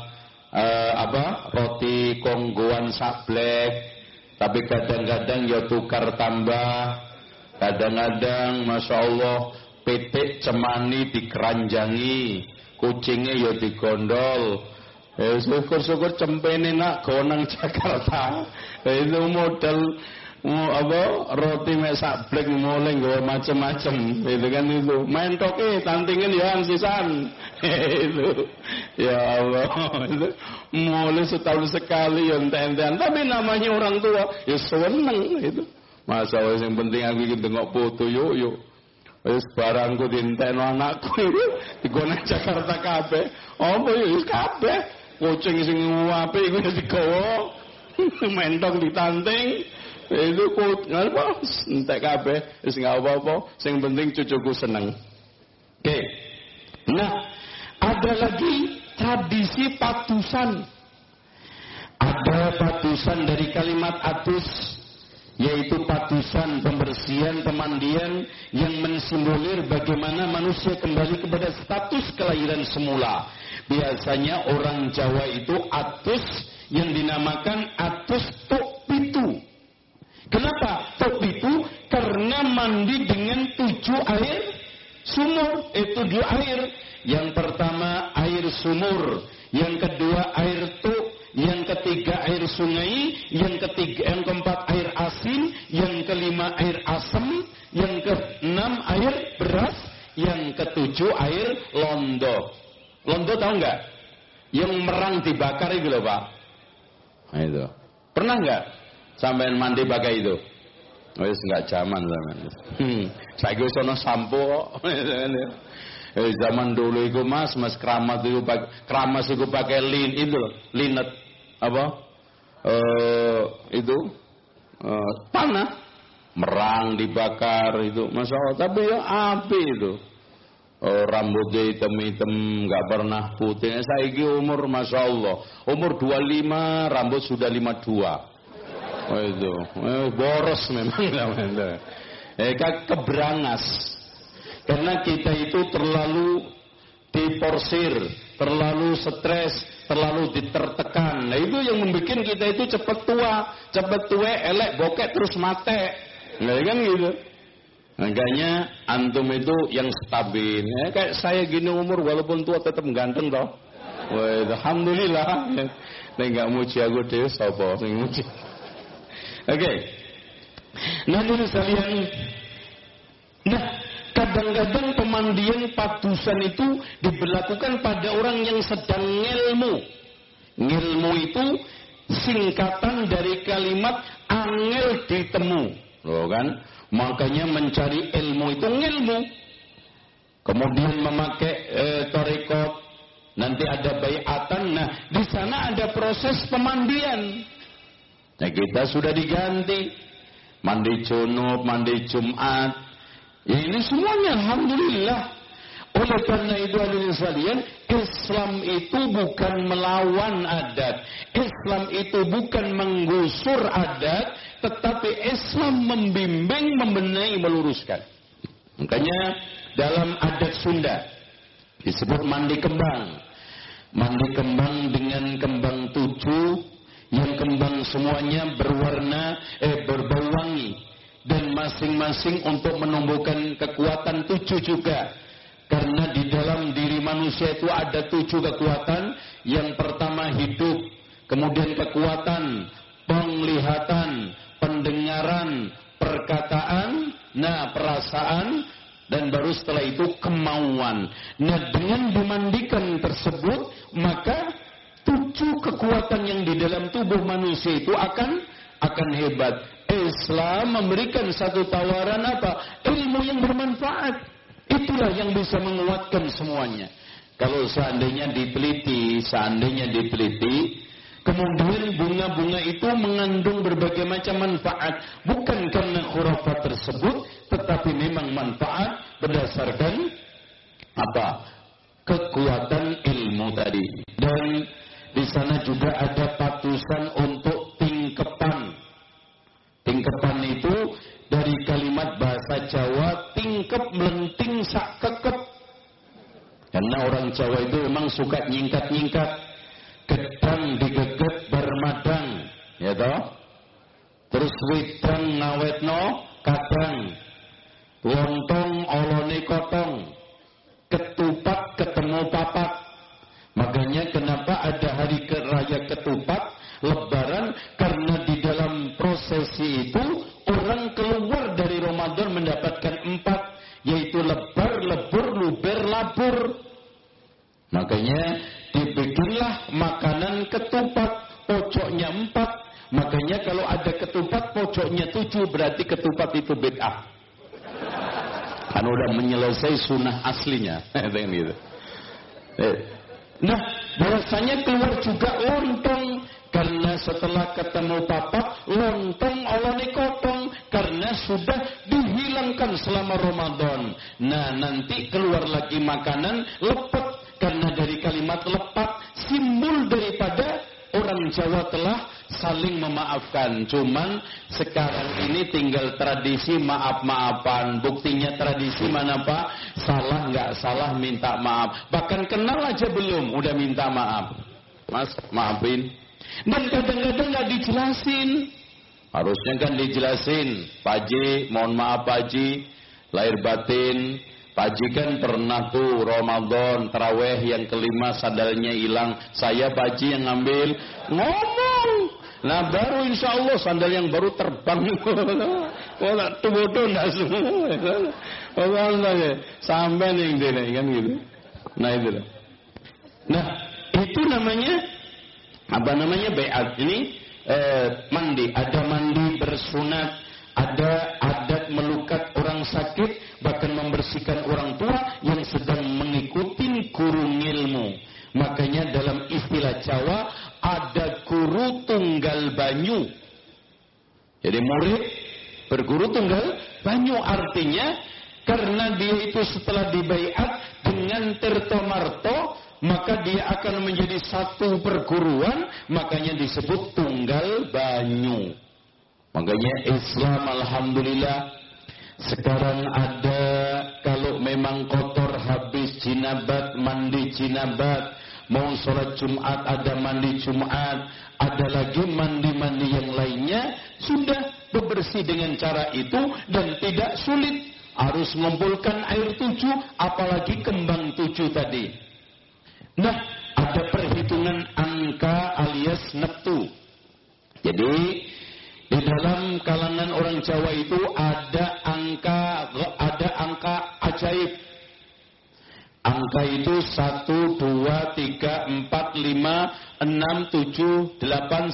roti konggoan sablek, tapi kadang-kadang ya tukar tambah, kadang-kadang masya Allah pitik cemani dikeranjangi, kucingnya ya digondol. Syukur-syukur cempene nak gonang Jakarta. Itu model roti mek sablek mulai nggawa macem-macem. Itu kan itu. Main toke tantingin ya sisan. Itu. Ya Allah. Itu mulai setahun sekali ya enten-enten. Tapi namanya orang tua ya seneng itu. Masa yang penting aku iki ndengok foto yuk. Wis barangku dientekno anakku digone Jakarta kabeh. Apa ya wis kabeh. Kucing sing apik iku wis digawa. Mentong ditanting. Itu kok apa? Entek kabeh wis enggak apa-apa. Sing penting cucuku seneng. Oke. Nah, ada lagi tradisi patusan. Ada patusan dari kalimat atus, yaitu patusan pembersihan, pemandian yang mensimbolir bagaimana manusia kembali kepada status kelahiran semula. Biasanya orang Jawa itu atus yang dinamakan atus tok pitu. Kenapa tok pitu? Karena mandi dengan 7 air sumur. Itu 2 air. Yang pertama air sumur, yang kedua air tok, yang ketiga air sungai, yang keempat air asin, yang kelima air asam, yang keenam air beras, yang ketujuh air londo. Londo tahu nggak? Yang merang dibakar itu loh Pak. Nah, itu. Pernah nggak sampean mandi pakai itu? Wis nggak zaman sampean. Saya gue sono sampo. Zaman dulu itu mas keramat itu keramas itu pakai linet apa panah merang dibakar itu masya Allah, tapi ya api itu. Rambutnya hitam nggak pernah putih. Saya ini umur masya Allah umur 25 rambut sudah 52. Itu boros memang. Keberangas. Karena kita itu terlalu diporsir, terlalu stres, terlalu ditertekan. Nah itu yang membuat kita itu cepat tua, elek, bokek terus mate. Nah kan gitu. Makanya antum itu yang stabil. Ya, kayak saya gini umur walaupun tua tetap ganteng toh. Wah, alhamdulillah. Nek enggak muji aku dhewe sapa sing muji. Oke. Nah, ini sekalian. Nah, kadang-kadang pemandian patusan itu diberlakukan pada orang yang sedang ngilmu. Ngilmu itu singkatan dari kalimat angel ditemu. Loh kan? Makanya mencari ilmu itu ngilmu. Kemudian memakai tarekat. Nanti ada baiatan. Nah, di sana ada proses pemandian. Nah, kita sudah diganti. Mandi junub, mandi Jumat. Ya, ini semuanya alhamdulillah. Oleh karena itu hadirin sekalian, Islam itu bukan melawan adat. Islam itu bukan menggusur adat, tetapi Islam membimbing, membenahi, meluruskan. Makanya dalam adat Sunda disebut mandi kembang. Mandi kembang dengan kembang 7 yang kembang semuanya berwarna berbau wangi. Dan masing-masing untuk menumbuhkan kekuatan 7 juga. Karena di dalam diri manusia itu ada 7 kekuatan. Yang pertama hidup, kemudian kekuatan penglihatan, pendengaran, perkataan, perasaan, dan baru setelah itu kemauan. Nah, dengan dimandikan tersebut, maka 7 kekuatan yang di dalam tubuh manusia itu akan hebat. Islam memberikan satu tawaran apa? Ilmu yang bermanfaat. Itulah yang bisa menguatkan semuanya. Kalau seandainya diteliti, kemudian bunga-bunga itu mengandung berbagai macam manfaat. Bukan karena khurafat tersebut, tetapi memang manfaat berdasarkan apa? Kekuatan ilmu tadi. Dan di sana juga ada patusan untuk tingkepan. Tingkepan itu dari kalimat bahasa Jawa tingkep melenting sak kekep. Karena orang Jawa itu memang suka nyingkat-nyingkat. Gedang digeget bermadang, ya toh? Terus wedang ngawetno kadang. Lontong olone kotong. Ketupat ketemu papat. Makanya kenapa ada hari raya ketupat, Lebaran, karena di dalam prosesi itu orang keluar dari Ramadan mendapatkan 4, yaitu lebar, lebur, luber, labur. Makanya dibikinlah makanan ketupat, pojoknya 4. Makanya kalau ada ketupat pojoknya 7, berarti ketupat itu bid'ah. Kan udah menyelesaikan sunnah aslinya. Gitu. Nah, bahwasanya keluar juga lontong. Karena setelah ketemu papak, lontong olone kotong. Karena sudah dihilangkan selama Ramadan. Nah, nanti keluar lagi makanan lepet. Karena dari kalimat lepat, simbol daripada orang Jawa telah saling memaafkan. Cuman sekarang ini tinggal tradisi maaf-maafan. Buktinya tradisi mana Pak? Salah nggak salah minta maaf. Bahkan kenal aja belum udah minta maaf. Mas maafin. Dan kadang-kadang nggak dijelasin. Harusnya kan dijelasin. Pak Haji, mohon maaf Pak Haji, lahir batin. Pak Haji kan pernah tuh Ramadan taraweh yang kelima sandalnya hilang. Saya Pak Haji yang ngambil. Ngomong. Nah baru insya Allah sandal yang baru terbang. Kalau tuh bodoh nggak semua. Sampai nih kan gitu. Nah itu. Nah itu namanya apa namanya baiat ini mandi. Ada mandi bersunat. Ada adat melukat orang sakit, bahkan membersihkan orang tua yang sedang mengikuti guru ilmu. Makanya dalam istilah Jawa ada guru tunggal banyu. Jadi murid berguru tunggal banyu, artinya karena dia itu setelah dibaiat dengan tirta marto, maka dia akan menjadi satu perguruan, makanya disebut tunggal banyu. Makanya Islam alhamdulillah sekarang ada kalau memang kotor habis jinabat, mandi jinabat, mau sholat Jumat ada mandi Jumat, ada lagi mandi-mandi yang lainnya, sudah bebersih dengan cara itu dan tidak sulit. Harus mengumpulkan air 7, apalagi kembang 7 tadi. Nah, ada perhitungan angka alias neptu. Jadi di dalam kalangan orang Jawa itu ada angka ajaib. Angka itu 1, 2, 3, 4, 5, 6, 7, 8,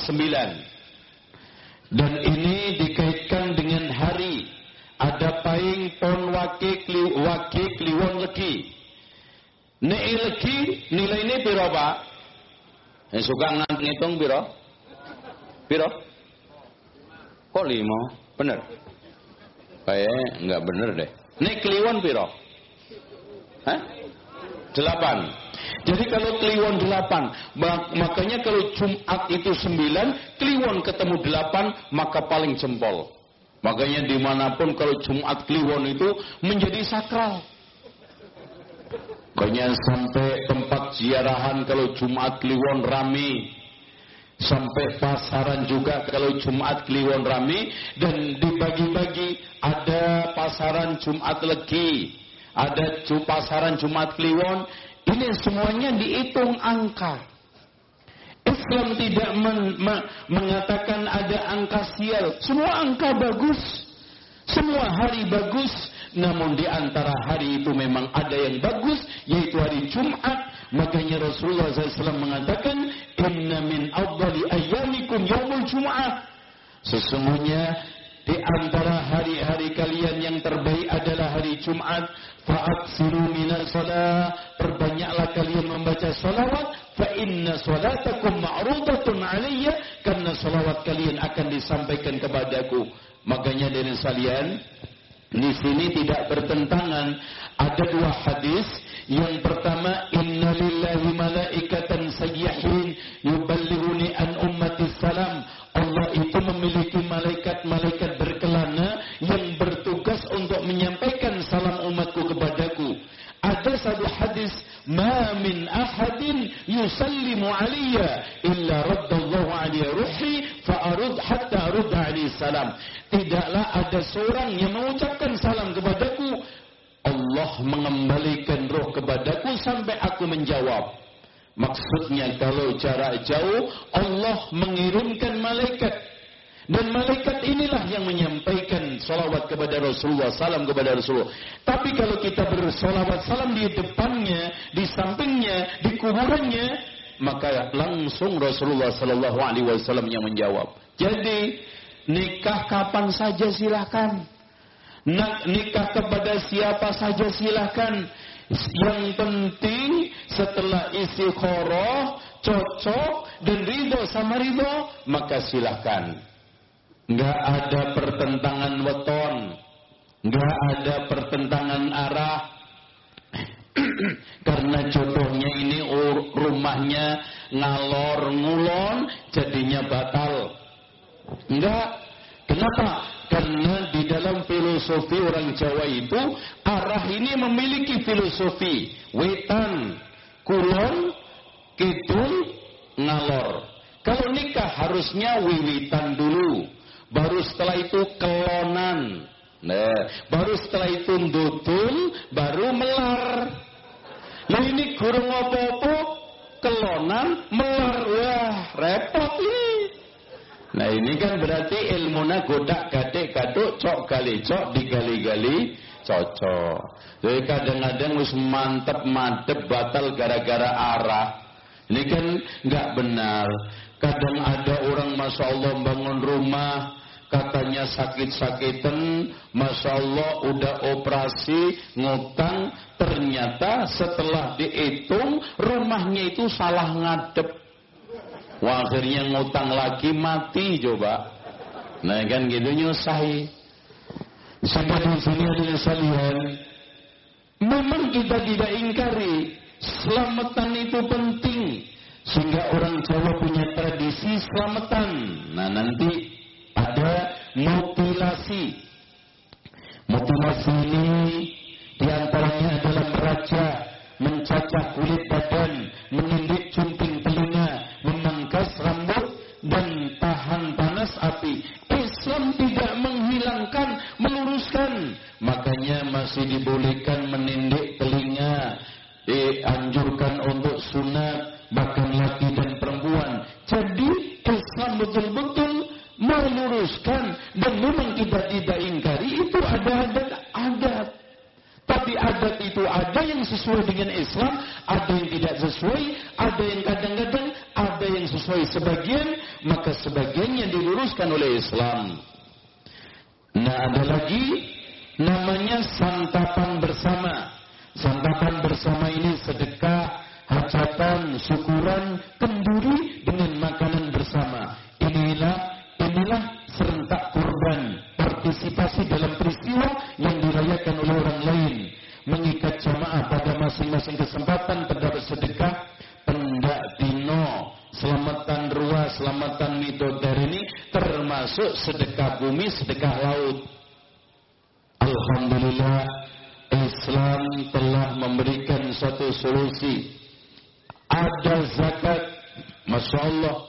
9. Dan ini dikaitkan dengan hari. Ada paing pon wake kliwon legi. Nek legi nilainya piro Pak? Yang suka ngitung piro? Piro? Kok 5? Bener? Kayaknya enggak bener deh. Nek kliwon piro? Hah? 8. Jadi kalau kliwon 8, makanya kalau Jumat itu 9, kliwon ketemu 8, maka paling jempol. Makanya dimanapun kalau Jumat kliwon itu menjadi sakral. Makanya sampai tempat ziarahan kalau Jumat kliwon rame. Sampai pasaran juga kalau Jumat kliwon rame. Dan dibagi-bagi, ada pasaran Jumat legi, ada pasaran Jumat kliwon. Ini semuanya dihitung angka. Islam tidak mengatakan ada angka sial. Semua angka bagus, semua hari bagus. Namun di antara hari itu memang ada yang bagus, yaitu hari Jumat. Makanya Rasulullah SAW mengatakan, Inna min afdali ayyamikum yaumul Jum'ah. Sesungguhnya di antara hari-hari kalian yang terbaik adalah hari Jumat. Fa'aksiru minas salat, perbanyaklah kalian membaca salawat. Fa inna salatakum ma'rudatun alayya, karena salawat kalian akan disampaikan kepadaku. Makanya dari sekalian, di sini tidak bertentangan. Ada 2 hadis. Yang pertama, inna lillahi malaikatan sayyihin yuballighuni an ummati salam. Allah itu memiliki malaikat-malaikat berkelana yang bertugas untuk menyampaikan salam umatku kepadaku. Ada satu hadis, ma min ahadin yusallimu alayya illa raddallahu alayhi ruhi fa'arud hatta arudda alayhi salam. Tidaklah ada seorang yang mengucapkan salam kepadaku, Allah mengembalikan roh kepadaku sampai aku menjawab. Maksudnya kalau jarak jauh, Allah mengirimkan malaikat. Dan malaikat inilah yang menyampaikan salawat kepada Rasulullah, salam kepada Rasulullah. Tapi kalau kita bersalawat salam di depannya, di sampingnya, di kuburannya, maka langsung Rasulullah Sallallahu Alaihi Wasallam yang menjawab. Jadi nikah kapan saja silakan. Nak nikah kepada siapa saja silakan. Yang penting setelah istikharah, cocok dan ridho sama ridho, maka silakan. Nggak ada pertentangan weton, nggak ada pertentangan arah. Karena jodohnya ini rumahnya ngalor ngulon, jadinya batal. Enggak. Kenapa? Karena di dalam filosofi orang Jawa itu, arah ini memiliki filosofi. Wetan, kulon, kidul, ngalor. Kalau nikah harusnya wiwitan dulu, baru setelah itu kelonan. Nah, baru setelah itu ndudul, baru melar. Nah ini gurung apa-apa, kelonan, melar. Wah, repot ini. Nah ini kan berarti ilmuna godak gadek gaduk cok gali cok digali-gali cocok. Jadi kadang-kadang wis mantep batal gara-gara arah. Ini kan nggak benar. Kadang ada orang masya Allah bangun rumah, katanya sakit-sakitan, masya Allah udah operasi ngutang, ternyata setelah dihitung rumahnya itu salah ngadep. Wah, akhirnya ngutang lagi mati coba. Nah kan gitu nyusahi. Sampai di sini ada sekalian. Memang kita tidak ingkari selamatan itu penting, sehingga orang Jawa punya tradisi selamatan. Nah nanti ada mutilasi. Mutilasi ini diantaranya adalah meraja, mencacah kulit badan, menindik cunting telinga, memangkas rambut dan tahan panas api. Islam tidak menghilangkan, meluruskan. Makanya masih dibolehkan menindik telinga, dianjurkan untuk sunat, bahkan laki dan perempuan. Jadi Islam betul-betul meluruskan, dan memang kita tidak ingkari itu ada adat. Tapi adat itu ada yang sesuai dengan Islam, ada yang tidak sesuai, ada yang kadang-kadang, ada yang sesuai sebagian, maka sebagian yang diluruskan oleh Islam. Nah ada lagi namanya santapan bersama. Santapan bersama ini sedekah, hajatan, syukuran, kenduri dengan makanan bersama. Inilah serentak kurban, partisipasi dalam peristiwa yang dirayakan oleh orang lain, mengikat jamaah pada masing-masing kesempatan, terdapat sedekah, pendak dino, selamatan ruah, selamatan midodareni, termasuk sedekah bumi, sedekah laut. Alhamdulillah, Islam telah memberikan suatu solusi. Ada zakat, Masya Allah.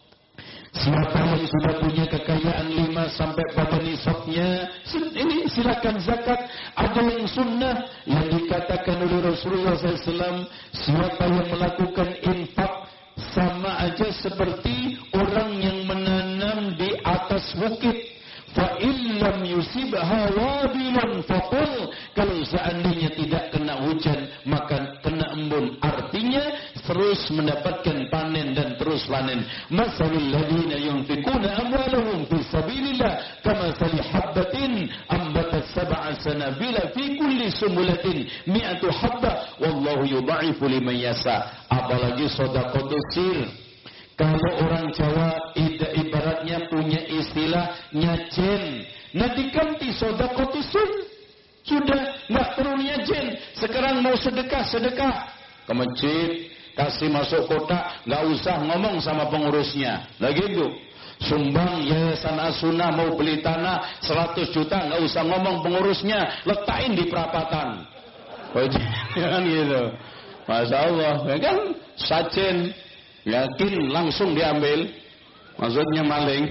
Siapa yang sudah punya kekayaan 5 sampai pada nisabnya, ini silakan zakat. Ada yang sunnah yang dikatakan oleh Rasulullah SAW, siapa yang melakukan infak sama aja seperti orang yang menanam di atas bukit. Fa illam yusibha wabilun faqul, kalau seandainya tidak kena hujan maka kena embun, artinya terus mendapatkan panen dan terus panen. Masalul ladzina yunfiquna amwalahum fi sabilillah kamathali habbatin ambatat sab'a sanabila fi kulli sumbulatin mi'atu habba wallahu yudha'ifu liman yasha. Apalagi sedekah sir. Kalau orang Jawa ibaratnya punya istilah nyajen. Nah diganti sedekah sir. Sudah nggak perlu nyajen. Sekarang mau sedekah ke masjid, kasih masuk kotak, nggak usah ngomong sama pengurusnya. Lagi itu sumbang Yayasan As-Sunnah mau beli tanah 100 juta, nggak usah ngomong pengurusnya, letakin di perapatan. Jangan gitu. Masya Allah, ya kan sajen. Yakin langsung diambil, maksudnya maling.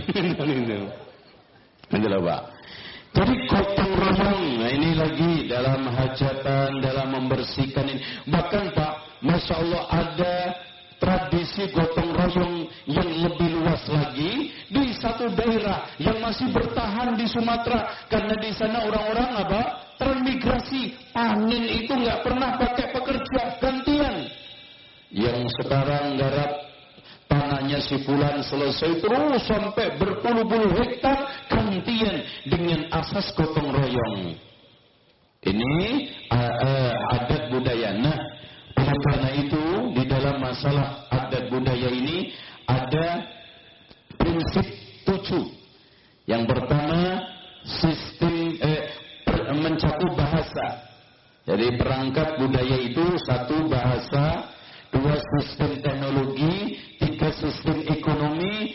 Itulah Pak. Jadi gotong royong, nah ini lagi dalam hajatan, dalam membersihkan ini. Bahkan Pak, Masya Allah ada tradisi gotong royong yang lebih luas lagi di satu daerah yang masih bertahan di Sumatera, karena di sana orang-orang apa? Transmigrasi, panen itu nggak pernah pakai pekerja gantian. Yang sekarang garap tanahnya si fulan selesai terus sampai berpuluh-puluh hektar gantian dengan asas gotong royong. Ini adat budaya. Nah, oleh karena itu di dalam masalah adat budaya ini ada prinsip 7. Yang pertama, sistem mencakup bahasa. Jadi perangkat budaya itu 1 bahasa, 2 sistem teknologi, 3 sistem ekonomi,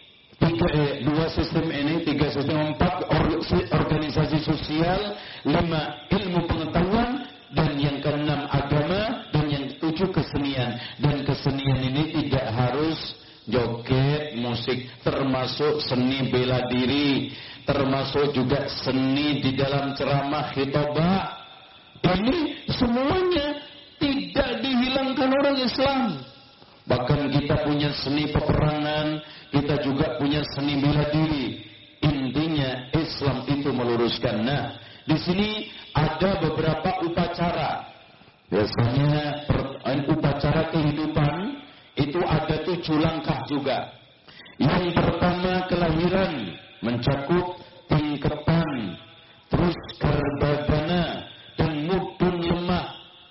2 sistem ini, 3 sistem, 4 organisasi sosial, 5 ilmu pengetahuan, dan yang ke-6 agama, dan yang ke-7 kesenian. Dan kesenian ini tidak harus joget, musik, termasuk seni bela diri, termasuk juga seni di dalam ceramah khitbah. Ini semuanya tidak dihilangkan orang Islam. Bahkan kita punya seni peperangan, kita juga punya seni bela diri. Intinya Islam itu meluruskan. Nah, di sini ada beberapa upacara. Biasanya upacara kehidupan itu ada 7 langkah juga. Yang pertama kelahiran, mencakup tingkepan, terus karbadana, dan mudun lemah.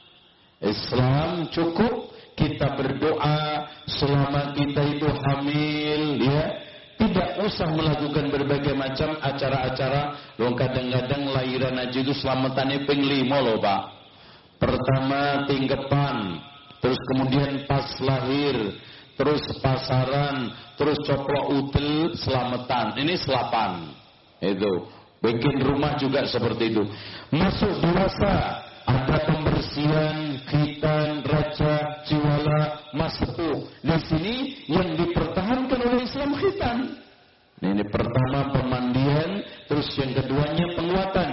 Islam cukup kita berdoa selama kita itu hamil, ya. Tidak usah melakukan berbagai macam acara-acara. Loh, kadang-kadang lahiran aja itu selamatannya ping 5 loh, Pak. Pertama tingkepan, terus kemudian pas lahir, terus pasaran, terus coplok udel, selamatan. Ini selapan. Itu. Bikin rumah juga seperti itu. Masuk dewasa, ada pembersihan, khitan, raja, jiwala, maspuh. Di sini yang dipertahankan oleh Islam khitan. Ini pertama pemandian, terus yang keduanya penguatan.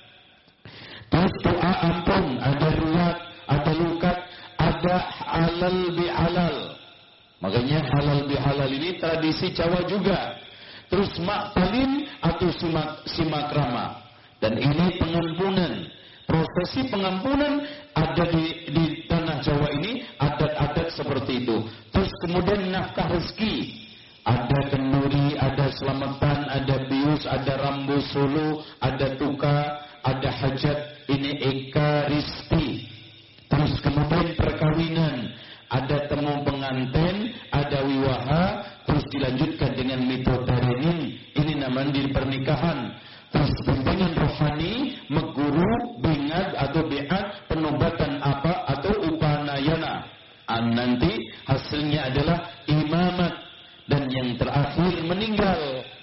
Terus doa ampun, ada ruwat, ada lukat, ada halal bihalal. Makanya halal bihalal ini tradisi Jawa juga. Terus makbalin atau simakrama. Dan ini pengampunan. Prosesi pengampunan ada di tanah Jawa ini, adat-adat seperti itu. Terus kemudian nafkah rezeki. Ada kenduri, ada selamatan, ada bius, ada rambu solo, ada tuka, ada hajat, ini eka rizki. Terus kemudian perkawinan, ada temu pengantin, ada wiwaha, terus dilanjutkan dengan mitodarenin, ini namanya di pernikahan. Terus bimbingan rohani, meguru, bingat atau biat, penobatan apa atau upanayana. Nanti hasilnya adalah imamat. Dan yang terakhir meninggal.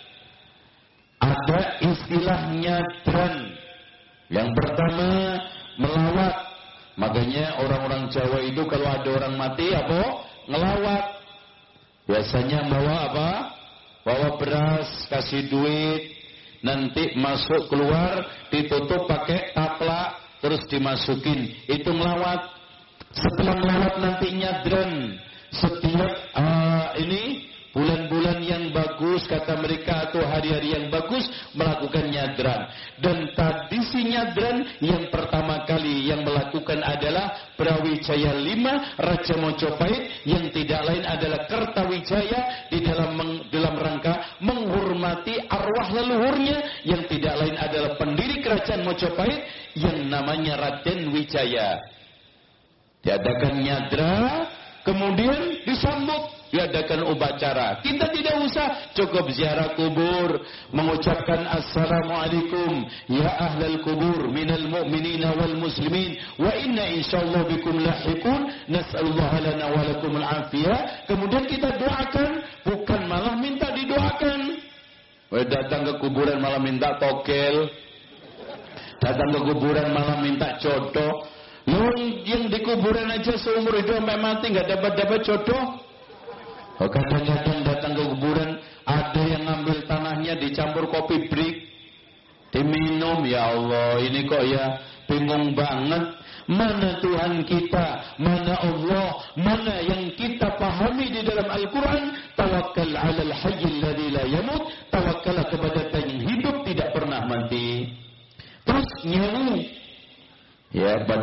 Ada istilah nyadran. Yang pertama melawat. Makanya orang-orang Jawa itu kalau ada orang mati apa? Ngelawat. Biasanya bawa apa? Bawa beras, kasih duit. Nanti masuk keluar, ditutup pakai taplak, terus dimasukin. Itu ngelawat. Setelah ngelawat nanti nyadran. Setiap ini bulan-bulan yang bagus, kata mereka, atau hari-hari yang bagus, melakukan nyadran. Dan tradisi nyadran yang pertama kali yang melakukan adalah Brawijaya V, Raja Mojopahit, yang tidak lain adalah Kertawijaya, di dalam rangka menghormati arwah leluhurnya, yang tidak lain adalah pendiri kerajaan Mojopahit, yang namanya Raden Wijaya. Diadakan nyadra, kemudian disambut, diadakan upacara. Kita tidak usah, cukup ziarah kubur, mengucapkan assalamualaikum ya ahlal kubur minal mu'minina wal muslimin wa inna insyaallah bikum lahiqun nas'alullah lana wa lakumul afiyah. Kemudian kita doakan, bukan malah minta didoakan. Datang ke kuburan malah minta togel, datang ke kuburan malah minta jodoh. Yang di kuburan aja seumur hidup sampai mati nggak dapat jodoh. Kadang-kadang datang ke kuburan, ada yang ngambil tanahnya dicampur kopi break, diminum. Ya Allah, ini kok ya bingung banget. Mana Tuhan kita, mana Allah, mana yang kita pahami di dalam Al-Quran? Tawakkal 'alal hayyil ladzi la yamut. Tawakkallah kepada yang hidup tidak pernah mati. Terus nyanyi. Ya, pada waktu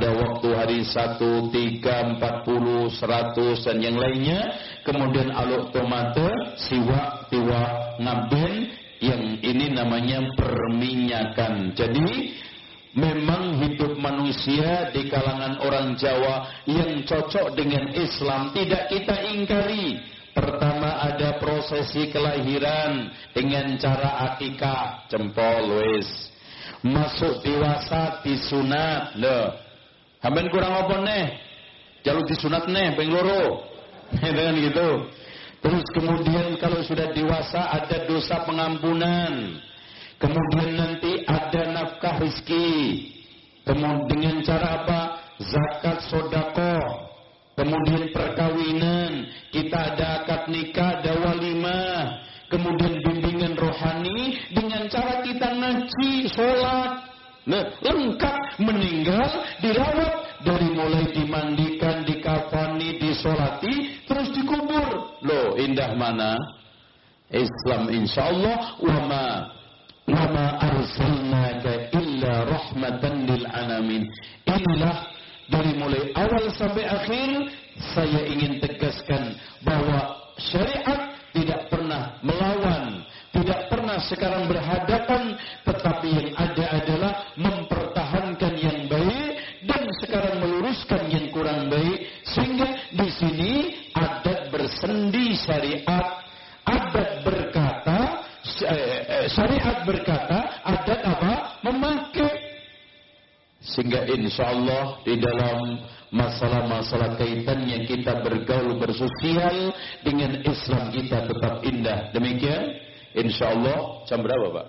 waktu hari 1, 3, 40, 100 dan yang lainnya. Kemudian aluk tomate, siwak, tiwak, ngaben, yang ini namanya perminyakan. Jadi memang hidup manusia di kalangan orang Jawa yang cocok dengan Islam tidak kita ingkari. Pertama ada prosesi kelahiran dengan cara akikah, jempol wis. Masuk dewasa disunat. Loh. Sampeyan kurang apa neh? Jaluk disunat neh ping loro. Dengan gitu. Terus kemudian kalau sudah dewasa ada dosa pengampunan. Kemudian nanti ada nafkah rizki. Kemudian dengan cara apa? Zakat sedekah. Kemudian perkawinan, kita ada akad nikah, ada walimah. Kemudian bimbingan rohani dengan cara kita ngaji, sholat. Nah, lengkap meninggal, dirawat dari mulai dimandikan, dikafani, disolati, terus dikubur. Loh, indah mana? Islam insyaallah wa ma arsalnaka illa rahmatan lil alamin. Inilah dari mulai awal sampai akhir saya ingin tegaskan bahwa syariat tidak pernah melawan, tidak pernah sekarang berhadapan, tetapi yang ada adalah mempertahankan yang baik dan sekarang meluruskan yang kurang baik, sehingga di sini adat bersendi syariat, adat berkata syariat berkata, adat apa? Memakai. Sehingga insya Allah di dalam masalah-masalah kaitannya kita bergaul bersosial dengan Islam kita tetap indah. Demikian insya Allah. Jam berapa Pak?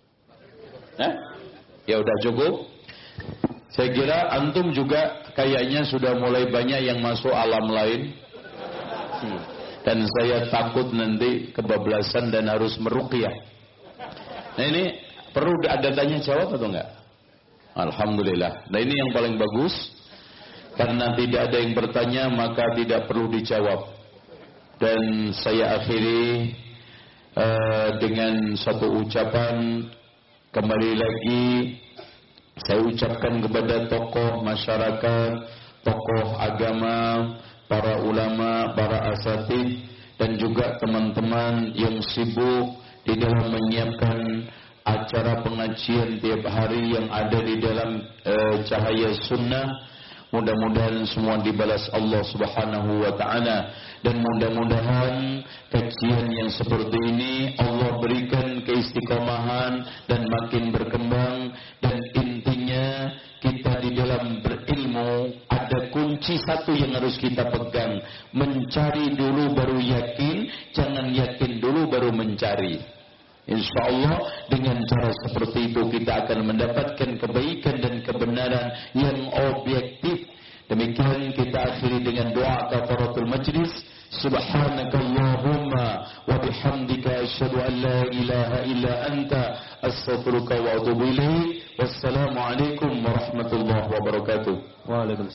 Ya udah cukup. Saya kira antum juga kayaknya sudah mulai banyak yang masuk alam lain. Dan saya takut nanti kebablasan dan harus meruqyah. Nah ini perlu ada tanya jawab atau enggak? Alhamdulillah. Nah ini yang paling bagus. Karena tidak ada yang bertanya maka tidak perlu dijawab. Dan saya akhiri dengan satu ucapan. Kembali lagi saya ucapkan kepada tokoh masyarakat, tokoh agama, para ulama, para asatidz, dan juga teman-teman yang sibuk di dalam menyiapkan acara pengajian tiap hari yang ada di dalam cahaya sunnah. Mudah-mudahan semua dibalas Allah Subhanahu wa ta'ala. Dan mudah-mudahan kajian yang seperti ini Allah berikan keistiqomahan dan makin berkembang. Dan intinya kita di dalam berilmu ada kunci satu yang harus kita pegang. Mencari dulu baru yakin, jangan yakin dulu baru mencari. InsyaAllah dengan cara seperti itu kita akan mendapatkan kebaikan dan kebenaran yang objektif. Demikian kita akhiri dengan doa kafaratul majlis. Subhanakallahumma wa bihamdika asyhadu an la ilaha illa anta astaghfiruka wa atubu ilaik. Wassalamualaikum warahmatullahi wabarakatuh. Waalaikumsalam.